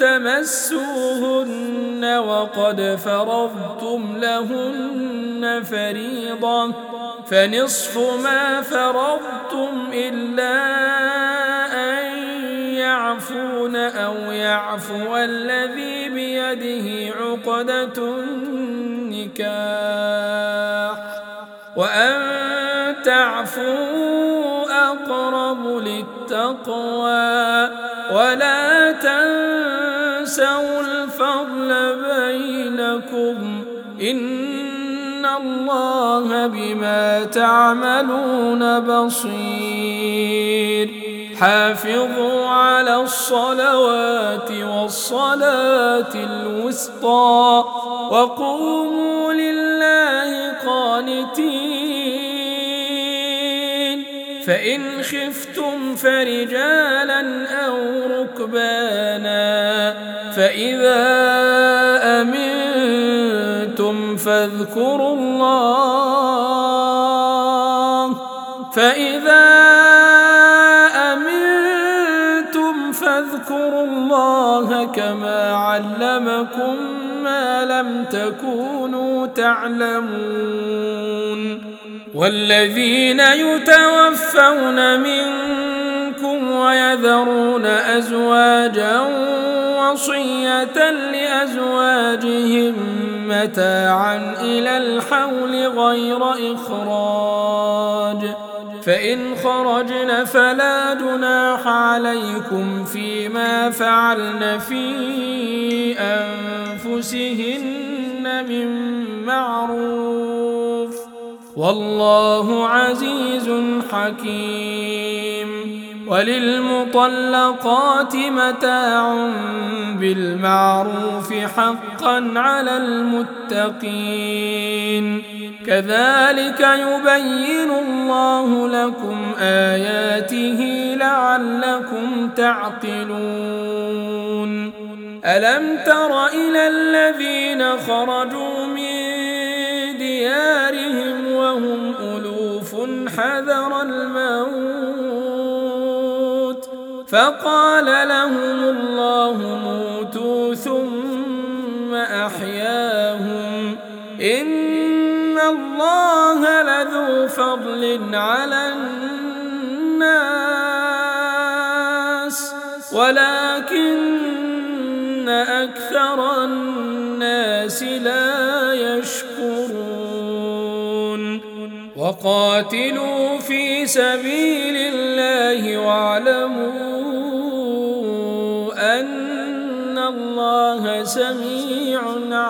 تمسوهن وقد فرضتم لهن فريضة فنصف ما فرضتم إلا أن يعفون أو يعفو الذي بيده عقدة النكاح وأن تعفوا أقرب للتقوى ولا تنسوا الفضل بينكم إن الله بما تعملون بصير حافظوا على الصلوات والصلاة الوسطى وقوموا لله قانتين فإن خفتم فرجالا أو ركبانا فإذا أمنتم فاذكروا الله فإذا أمنتم فاذكروا الله كما علمكم ما لم تكونوا تعلمون والذين يتوفون منكم ويذرون أزواجا وصية لأزواجهم متاعا إلى الحول غير إخراج فإن خرجن فلا جناح عليكم فيما فعلن في أنفسهن من معروف والله عزيز حكيم وللمطلقات متاع بالمعروف حقا على المتقين كذلك يبين الله لكم آياته لعلكم تعقلون ألم تر إلى الذين خرجوا من ديارهم وهم ألوف حذر الموت فقال لهم الله موتوا ثم أحياهم إن الله لذو فضل على الناس ولكن أكثر الناس لا يشكرون وقاتلوا في سبيل الله واعلموا أن الله سميع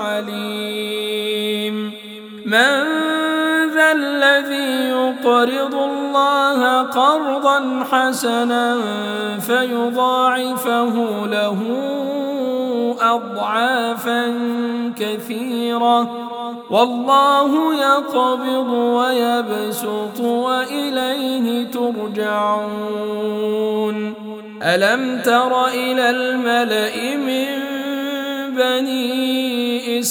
عليم من ذا الذي يقرض الله قرضا حسنا فيضاعفه له أضعافا كثيرة والله يقبض ويبسط وإليه ترجعون ألم تر إلى الملأ من بني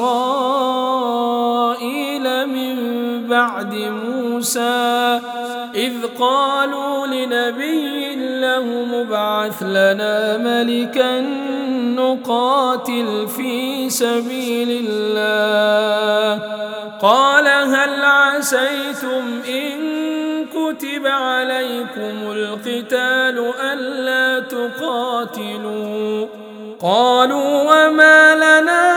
إسرائيل من بعد موسى إذ قالوا لنبي له مبعث لنا ملكا نقاتل في سبيل الله قال هل عسيتم إن كتب عليكم القتال ألا تقاتلوا قالوا وما لنا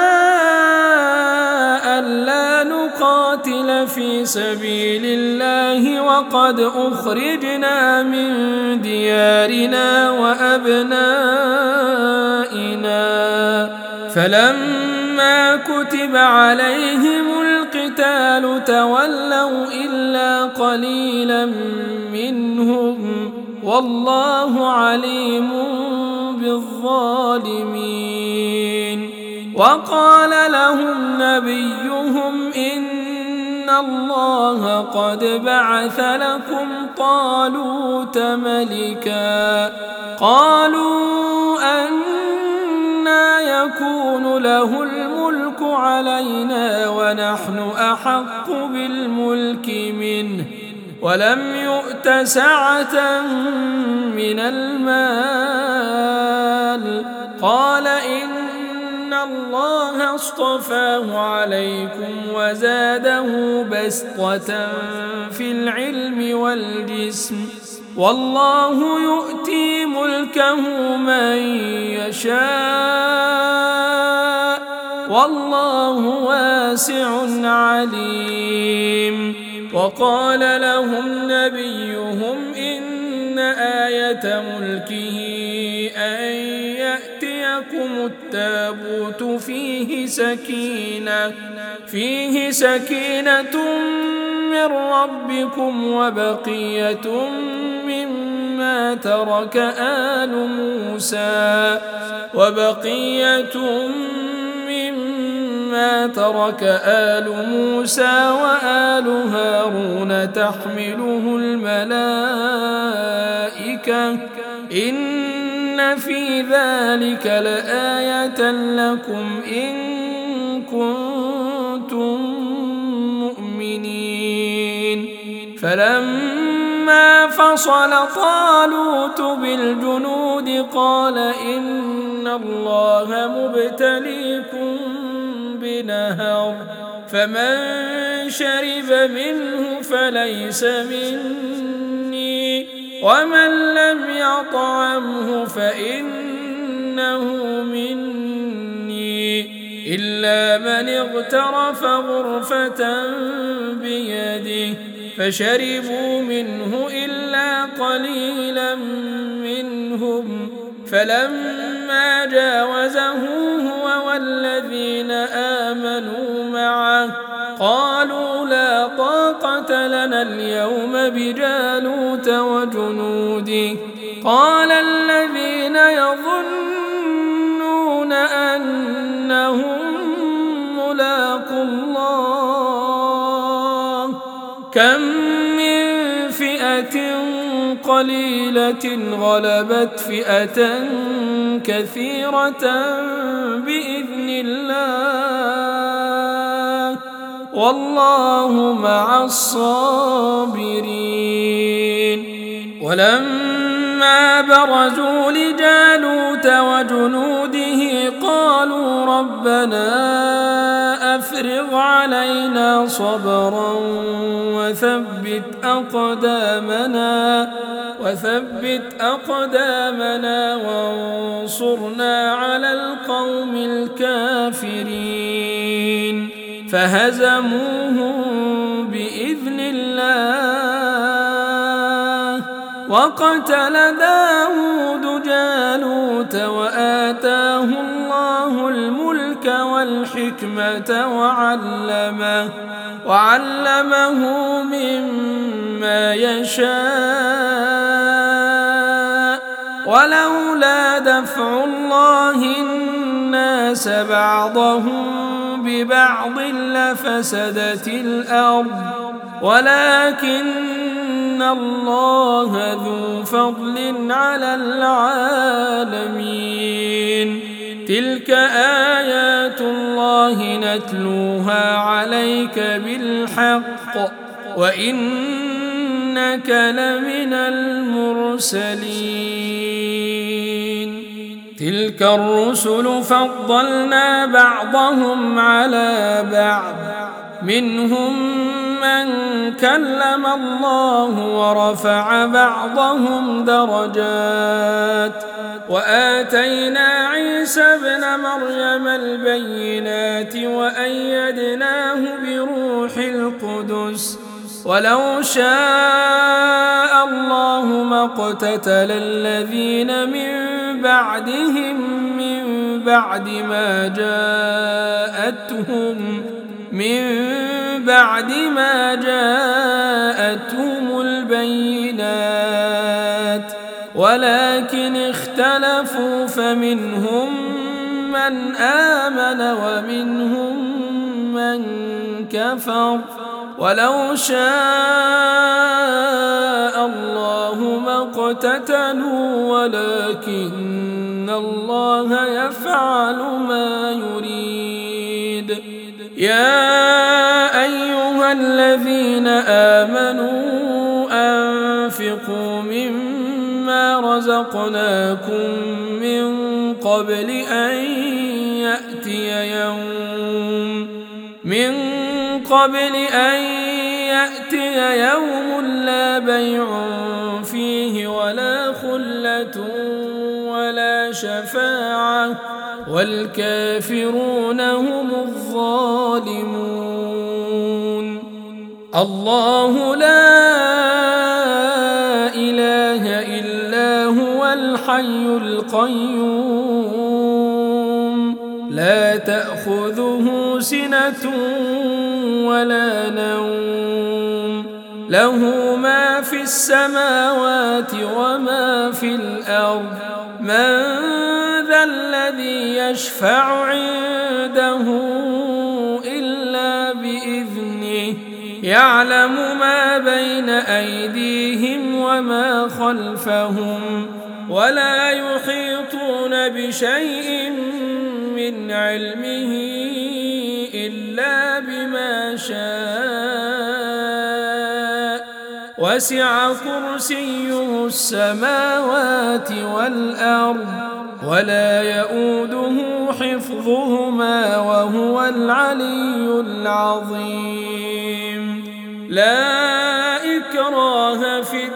ألا نقاتل في سبيل الله وقد أخرجنا من ديارنا وأبنائنا فلما كتب عليهم القتال تولوا إلا قليلا منهم والله عليم بالظالمين وقال لهم نبيهم إن الله قد بعث لكم طالوت ملكا قالوا أنى يكون له الملك علينا ونحن أحق بالملك منه ولم يؤت سعة من المال قال إن الله اصطفاه عليكم وزاده بسطة في العلم والجسم والله يؤتي ملكه من يشاء والله واسع عليم وقال لهم نبيهم إن آية ملكه أن يأتيكم التابوت فيه سكينة فيه سكينة من ربكم وبقية مما ترك آل موسى وبقية مما ترك آل موسى وآل هارون تحمله الملائكة إن في ذلك لآية لكم إن كنتم مؤمنين فلما فصل طالوت بالجنود قال إن الله مبتليكم بنهر فمن شرب منه فليس مني ومن لم يطعمه فإنه مني إلا من اغترف غرفة بيده فشربوا منه إلا قليلا منهم فلما جاوزه هو والذين آمنوا معه قالوا لا طاقة لنا اليوم بجالوت وجنوده قال الذين يظنون أنهم ملاقو الله كم من فئة قليلة غلبت فئة كثيرة بإذن الله والله مع الصابرين ولما برزوا لجالوت وجنوده قالوا ربنا أفرغ علينا صبرا وثبت أقدامنا وثبت أقدامنا وانصرنا على القوم الكافرين فهزموهم بإذن الله وقتل داود جالوت وآتاه الله الملك والحكمة وعلمه وعلمه مما يشاء ولولا دفع الله الناس الناس بعضهم ببعض لفسدت الأرض ولكن الله ذو فضل على العالمين. تلك آيات الله نتلوها عليك بالحق وإنك لمن المرسلين. تلك الرسل فضلنا بعضهم على بعض منهم من كلم الله ورفع بعضهم درجات وآتينا عيسى ابن مريم البينات وأيدناه بروح القدس ولو شاء الله ما اقتتل الذين من بعدهم من بعد ما جاءتهم من بعد ما جاءتهم البينات ولكن اختلفوا فمنهم من آمن ومنهم من كفر ولو شاء الله ما اقتتلوا ولكن الله يفعل ما يريد. يا أيها الذين آمنوا أنفقوا مما رزقناكم من قبل أن يأتي يوم من قبل أن يأتي يوم لا بيع فيه ولا خلة ولا شفاعة والكافرون هم الظالمون. الله لا إله إلا هو الحي القيوم لا تأخذه سنة ولا نوم له ما في السماوات وما في الأرض من ذا الذي يشفع عنده إلا بإذنه يعلم ما بين أيديهم وما خلفهم ولا يحيطون بشيء من علمه إلا بما شاء وسع كرسيه السماوات والأرض ولا يؤوده حفظهما وهو العلي العظيم. لا إكراه في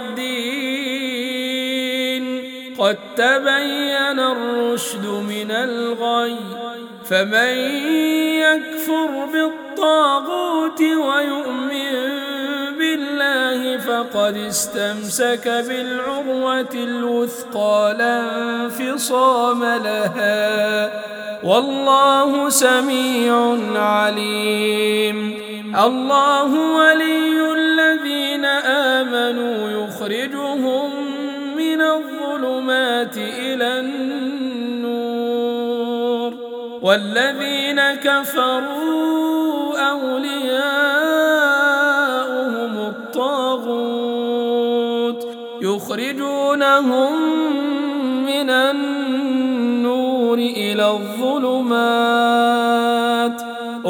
الدين قد تبين الرشد من الغي فمن يكفر بالطاغوت ويؤمن بالله فقد استمسك بالعروة الوثقى لا انفصام لها والله سميع عليم. الله ولي الذين آمنوا يخرجهم من الظلمات إلى النور والذين كفروا أولياؤهم الطاغوت يخرجونهم من النور إلى الظلمات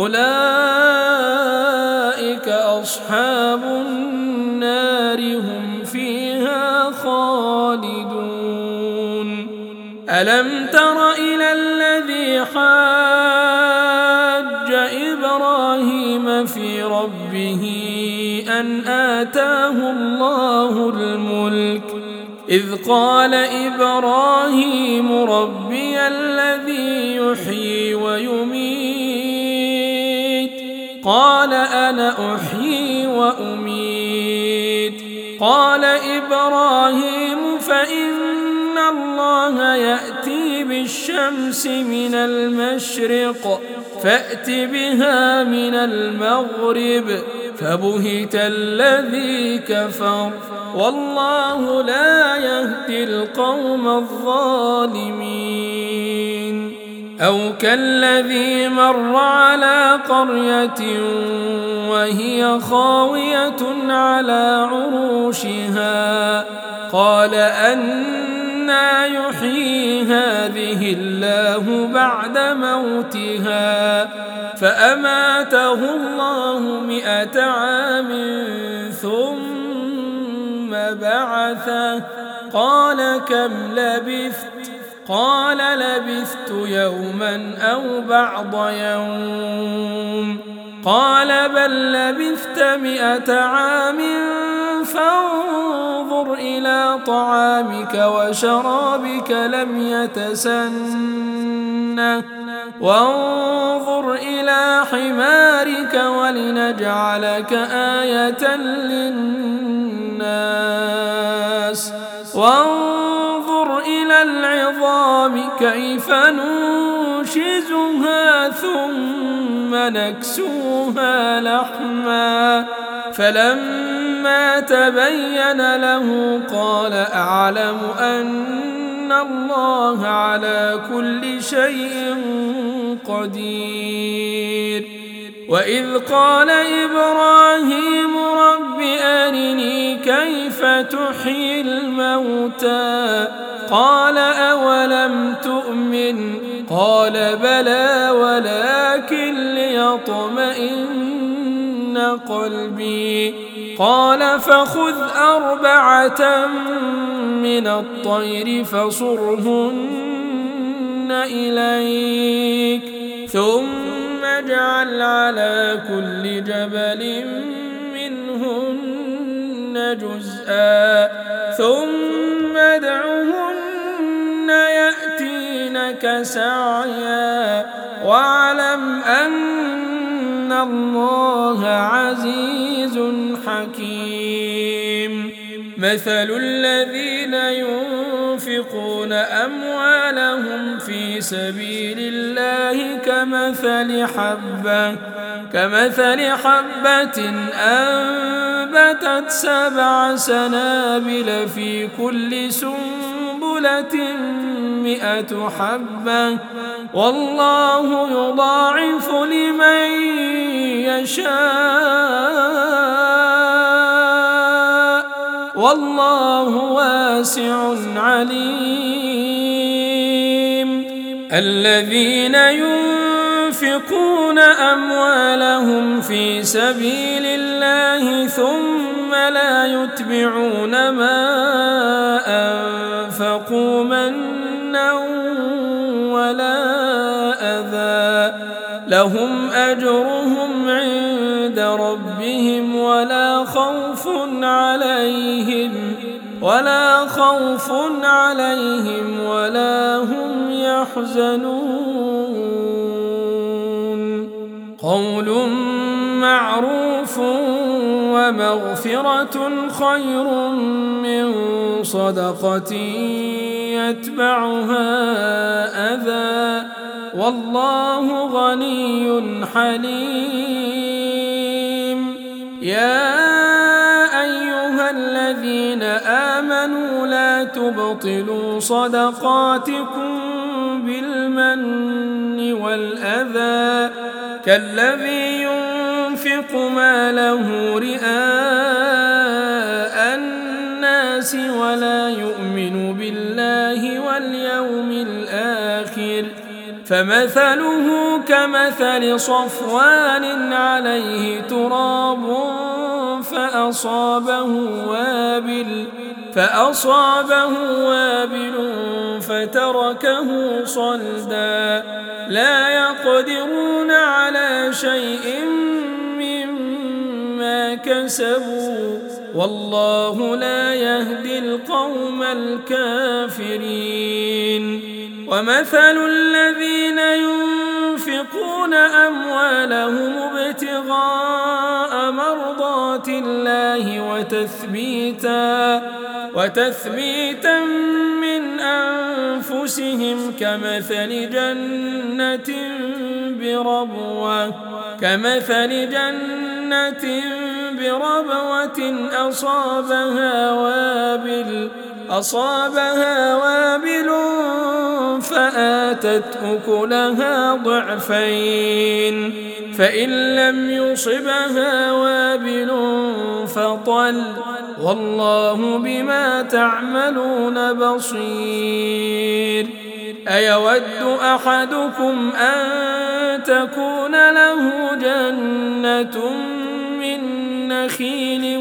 أولئك أصحاب النار هم فيها خالدون. ألم تر إلى الذي حاج إبراهيم في ربه أن آتاه الله الملك إذ قال إبراهيم ربي الذي يحيي ويميت قال أنا أحيي وأميت قال إبراهيم فإن الله يأتي بالشمس من المشرق فأت بها من المغرب فبهت الذي كفر والله لا يهدي القوم الظالمين. أو كالذي مر على قرية وهي خاوية على عروشها قال أنى يحيي هذه الله بعد موتها فأماته الله مئة عام ثم بعثه قال كم لبثت قال لبثت يوما أو بعض يوم قال بل لبثت مئة عام فانظر إلى طعامك وشرابك لم يتسنه وانظر إلى حمارك ولنجعلك آية للناس وانظر إلى العظام كيف ننشزها ثم نكسوها لحما فلما تبين له قال أعلم أن الله على كل شيء قدير وإذ قال إبراهيم رب أرني كيف تحيي الموتى قال أولم تؤمن قال بلى ولكن ليطمئن قلبي قال فخذ أربعة من الطير فصرهن إليك ثم اجعل على كل جبل منهن جزءا ثم ادعهن يأتينك سعيا واعلم أن الله عزيز حكيم مثل الذين ينفقون أموالهم في سبيل الله كمثل حبة كمثل حبة أنبتت سبع سنابل في كل سنبلة مئة حبة والله يضاعف لمن يشاء والله واسع عليم الذين ينفقون أموالهم في سبيل الله ثم لا يتبعون ما أنفقوا منا ولا أذى لهم أجرهم عند ربهم ولا خوف عليهم ولا خوف عليهم ولا هم يحزنون قول معروف ومغفرة خير من صدقة يتبعها أذى والله غني حليم يا أيها الذين آمنوا لا تبطلوا صدقاتكم بالمن والأذى كالذي ينفق ماله رئاء الناس ولا يؤمن بالله واليوم الآخر فمثله كمثل صفوان عليه تراب فأصابه وابل فأصابه وابل فتركه صلدا لا يقدرون على شيء مما كسبوا والله لا يهدي القوم الكافرين ومثل الذين ينفقون أموالهم ابتغاء مرضات الله وتثبيتا وتثبيتا من أنفسهم كمثل جنة بربوة كمثل جنة بربوة أصابها وابل أصابها وابل فآتت أكلها ضعفين فإن لم يصبها وابل فطل والله بما تعملون بصير أيود أحدكم أن تكون له جنة من نخيل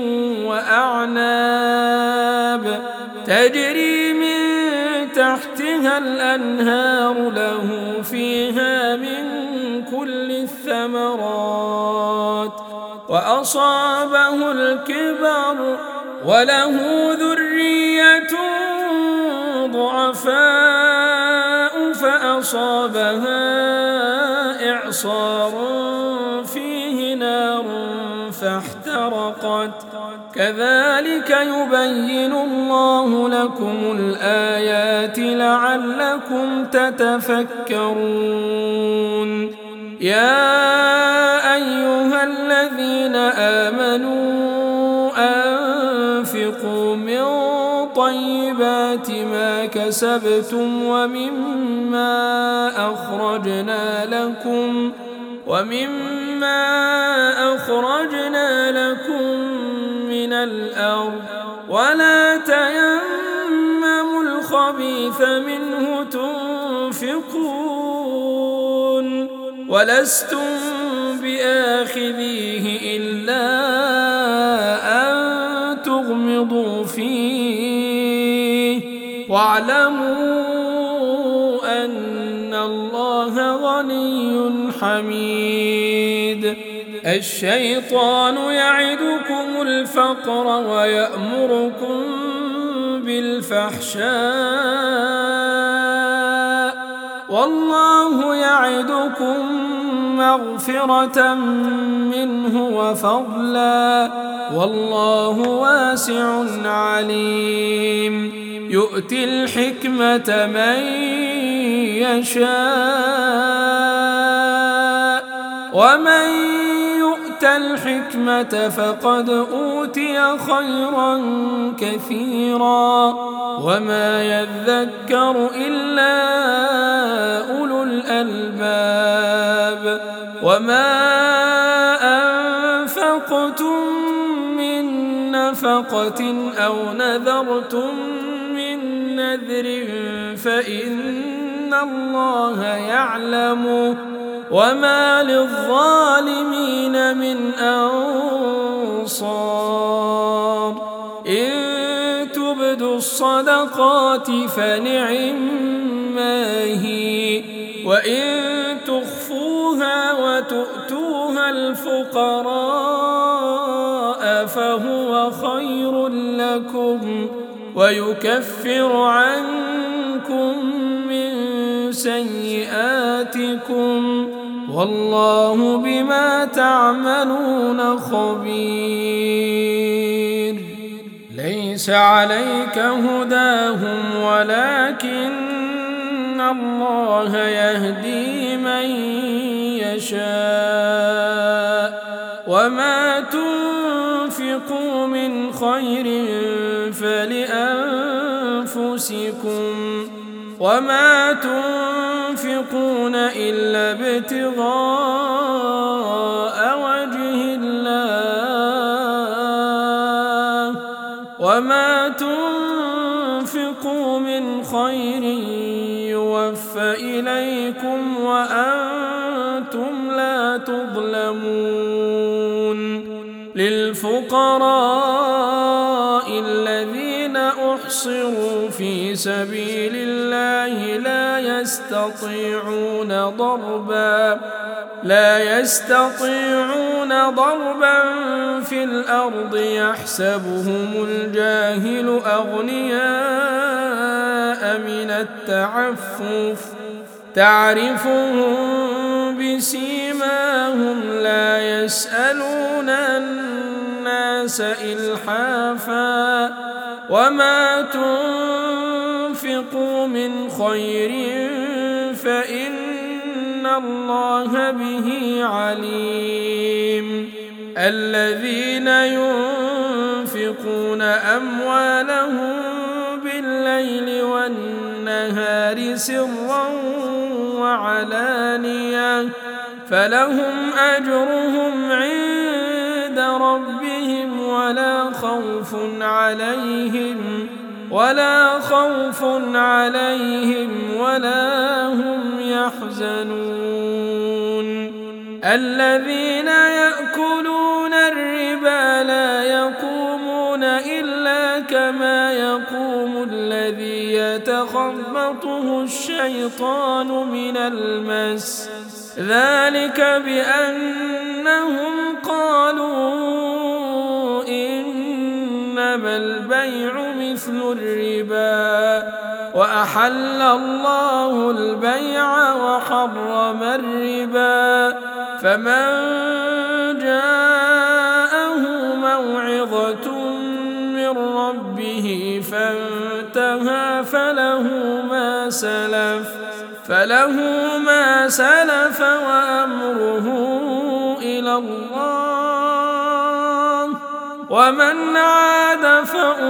وأعناب تجري من تحتها الأنهار له فيها من كل الثمرات وأصابه الكبر وله ذرية ضعفاء فأصابها إعصار فيه نار فاحترقت كذلك يبين الله لكم الآيات لعلكم تتفكرون يا أيها الذين آمنوا أنفقوا من طيبات ما كسبتم ومما أخرجنا لكم ومما أخرجنا لكم من الأرض ولا تيمموا الخبيث منه تنفقون ولستم بآخذيه إلا أن تغمضوا فيه واعلموا أن الله غني حميد الشيطان يعدكم الفقر ويأمركم بالفحشاء والله يعدكم مغفرة منه وفضلا والله واسع عليم يؤتي الحكمة من يشاء ومن يؤت الحكمة فقد أوتي خيرا كثيرا وما يذكر إلا أولو الألباب وما أنفقتم من نفقة أو نذرتم من نذر فإن الله يعلم وما للظالمين من أنصار إن تبدوا الصدقات فنعما هي وإن تخفوها وتؤتوها الفقراء فهو خير لكم ويكفر عنكم من سيئاتكم والله بما تعملون خبير ليس عليك هداهم ولكن الله يهدي من يشاء وما تنفقوا من خير فلأنفسكم وما تنفقون إلا ابتغاء وجه الله وما تنفقوا من خير يوفى إليكم وأنتم لا تظلمون للفقراء الذين أحصروا في سبيل الله لا يستطيعون ضربا لا يستطيعون ضربا في الأرض يحسبهم الجاهل أغنياء من التعفف تعرفهم بسيماهم لا يسألون الناس إلحافا وما تنفقوا من خير فإن الله به عليم الذين ينفقون أموالهم والنهار سرا وعلانية فلهم أجرهم عند ربهم ولا خوف عليهم ولا خوف عليهم ولا هم يحزنون الذين يأكلون الربا لا يقومون إلا كما يقوم الذي يتخبطه الشيطان من المس ذلك بأنهم قالوا إنما البيع مثل الربا وأحل الله البيع وحرم الربا فمن جاءه موعظة من ربه فانتهى فله ما سلف فله ما سلف وأمره إلى الله ومن عاد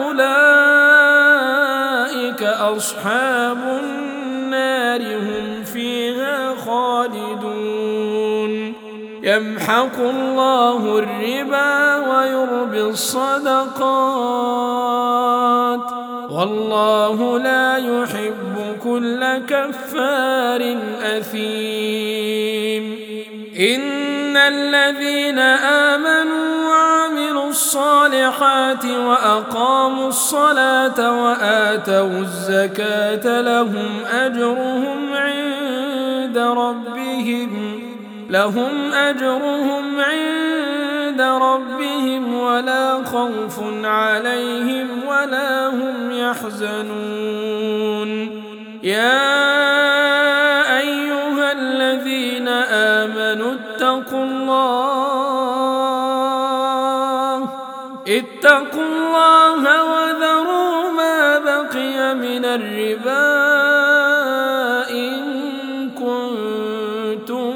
فأولئك أصحاب النار هم فيها خالدون يمحق الله الربا ويربي الصدقات والله لا يحب كل كفار أثيم إن الذين آمنوا وعملوا الصالحات وأقاموا الصلاة وآتوا الزكاة لهم أجرهم عند ربهم لهم أجرهم عند ربهم ولا خوف عليهم ولا هم يحزنون يا أيها الذين آمنوا اتقوا الله اتقوا الله وذروا ما بقي من الربا إن كنتم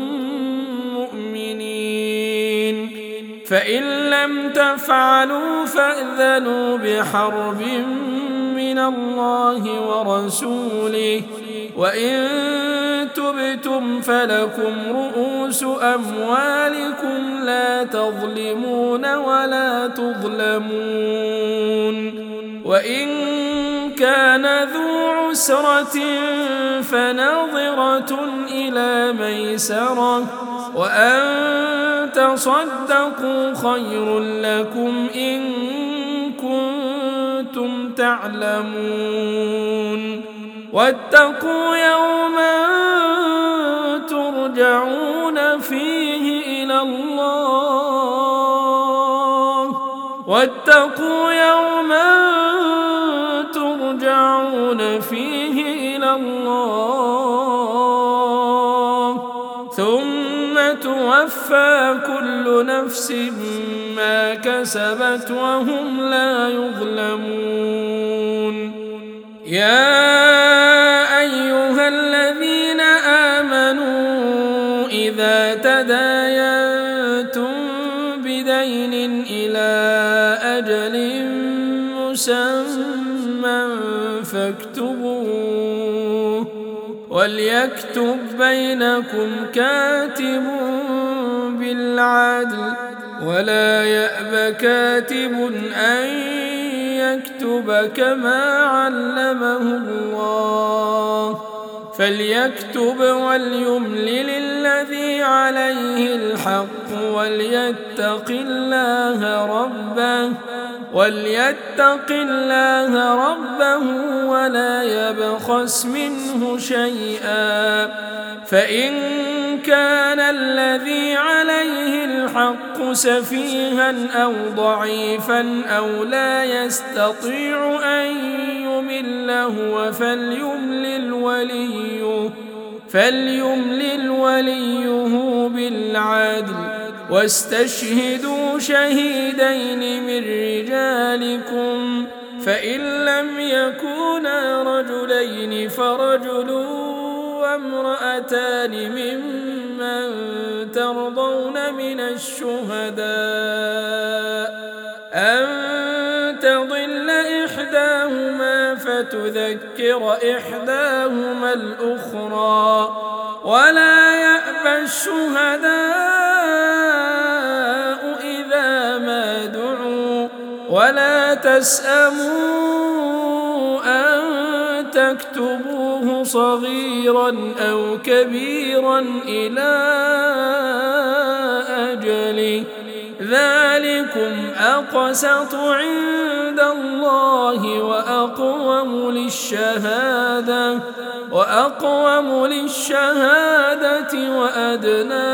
مؤمنين فإن لم تفعلوا فأذنوا بحرب من الله ورسوله وإن تبتم فلكم رؤوس أموالكم لا تظلمون ولا تظلمون وإن كان ذو عسرة فنظرة إلى ميسرة وأن تصدقوا خير لكم إن كنتم تعلمون واتقوا يوما ترجعون فيه إلى الله واتقوا يوما ترجعون فيه إلى الله ثم توفى كل نفس ما كسبت وهم لا يظلمون يا أيها الذين آمنوا إذا تداينتم بدين إلى أجل مسمى فاكتبوه وليكتب بينكم كاتب بالعدل ولا يأب كاتب أن يكتب كما علمه الله فليكتب وليملل الذي عليه الحق وليتق الله ربه وليتق الله ربه ولا يبخس منه شيئا فإن كان الذي عليه الحق سفيها أو ضعيفا أو لا يستطيع أن يمل هو فليملل وليه فليملل وليه بالعدل واستشهدوا شهيدين من رجالكم فإن لم يكونا رجلين فرجل وامرأتان ممن ترضون من الشهداء أن تضل إحداهما تذكر إحداهما الأخرى ولا يأبى الشهداء إذا ما دعوا ولا تسأموا أن تكتبوه صغيرا أو كبيرا إلى أجله ذلكم أقسط عند الله وأقوم للشهادة وأقوم للشهادة وأدنى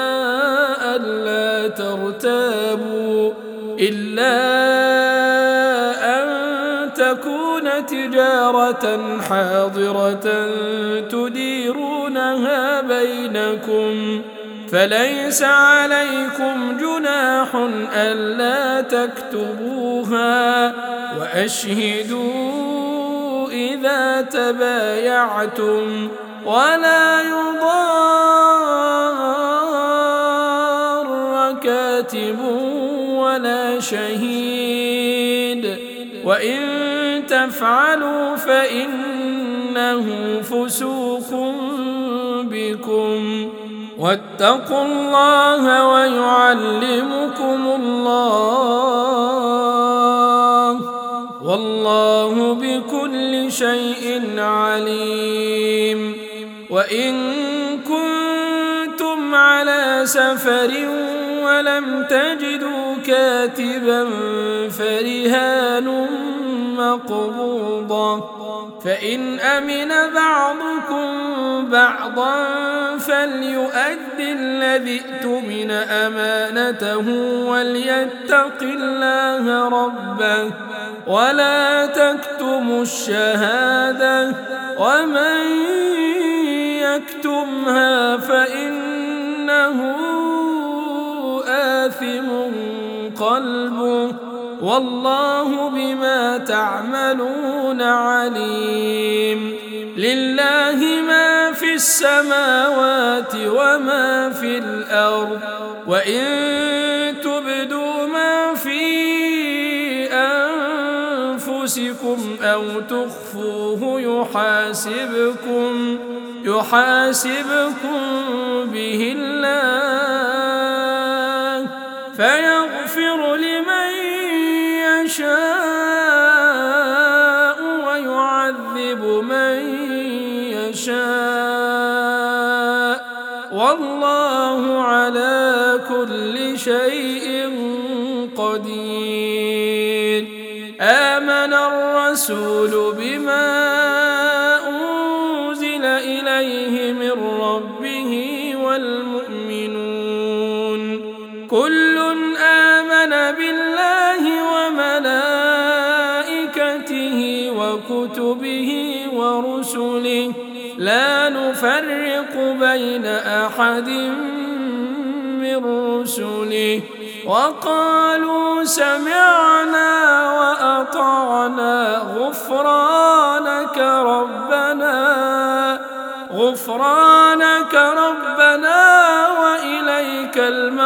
ألا ترتابوا إلا أن تكون تجارة حاضرة تديرونها بينكم فليس عليكم جناح ألا تكتبوها وأشهدوا إذا تبايعتم ولا يضار كاتب ولا شهيد وإن تفعلوا فإنه فسوق بكم واتقوا الله ويعلمكم الله والله بكل شيء عليم وإن كنتم على سفر ولم تجدوا كاتبا فرهان مقبوضة فإن أمن بعضكم بعضا فليؤدي الذي اؤتمن أمانته وليتق الله ربه ولا تكتموا الشهادة ومن يكتمها فإنه آثم قلبه والله بما تعملون عليم لله ما في السماوات وما في الأرض وإن تبدوا ما في أنفسكم أو تخفوه يحاسبكم يحاسبكم به الله فيغفر لمن يشاء ويعذب من يشاء والله على كل شيء قدير آمن الرسول بما أنزل إليه من ربه والمؤمنون كل آمن بالله وملائكته وكتبه ورسله لا نفرق بين أحد من رسله وقالوا سمعنا وأطعنا غفرانك ربنا غفرانك ربنا وإليك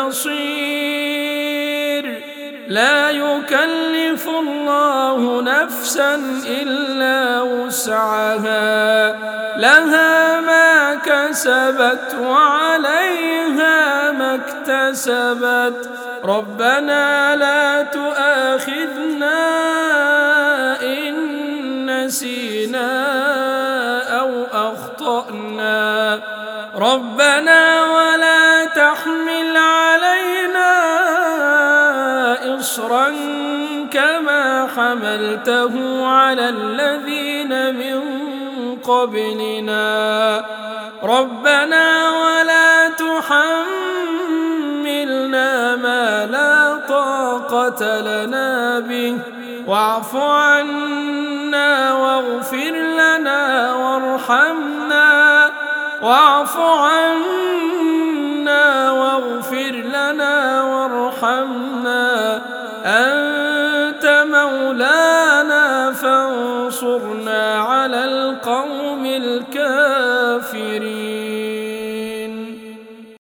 المصير لا يكلف الله نفسا إلا وسعها لها ما كسبت وعليها ما اكتسبت ربنا لا تؤاخذنا إن نسينا أو أخطأنا ربنا ولا تحمل علينا إصرا كما حملته على الذين من قبلنا ربنا ولا تحملنا ما لا طاقة لنا به واعف عنا واغفر لنا وارحمنا واعف عنا واغفر لنا وارحمنا أنت مولانا فانصرنا على القوم الكافرين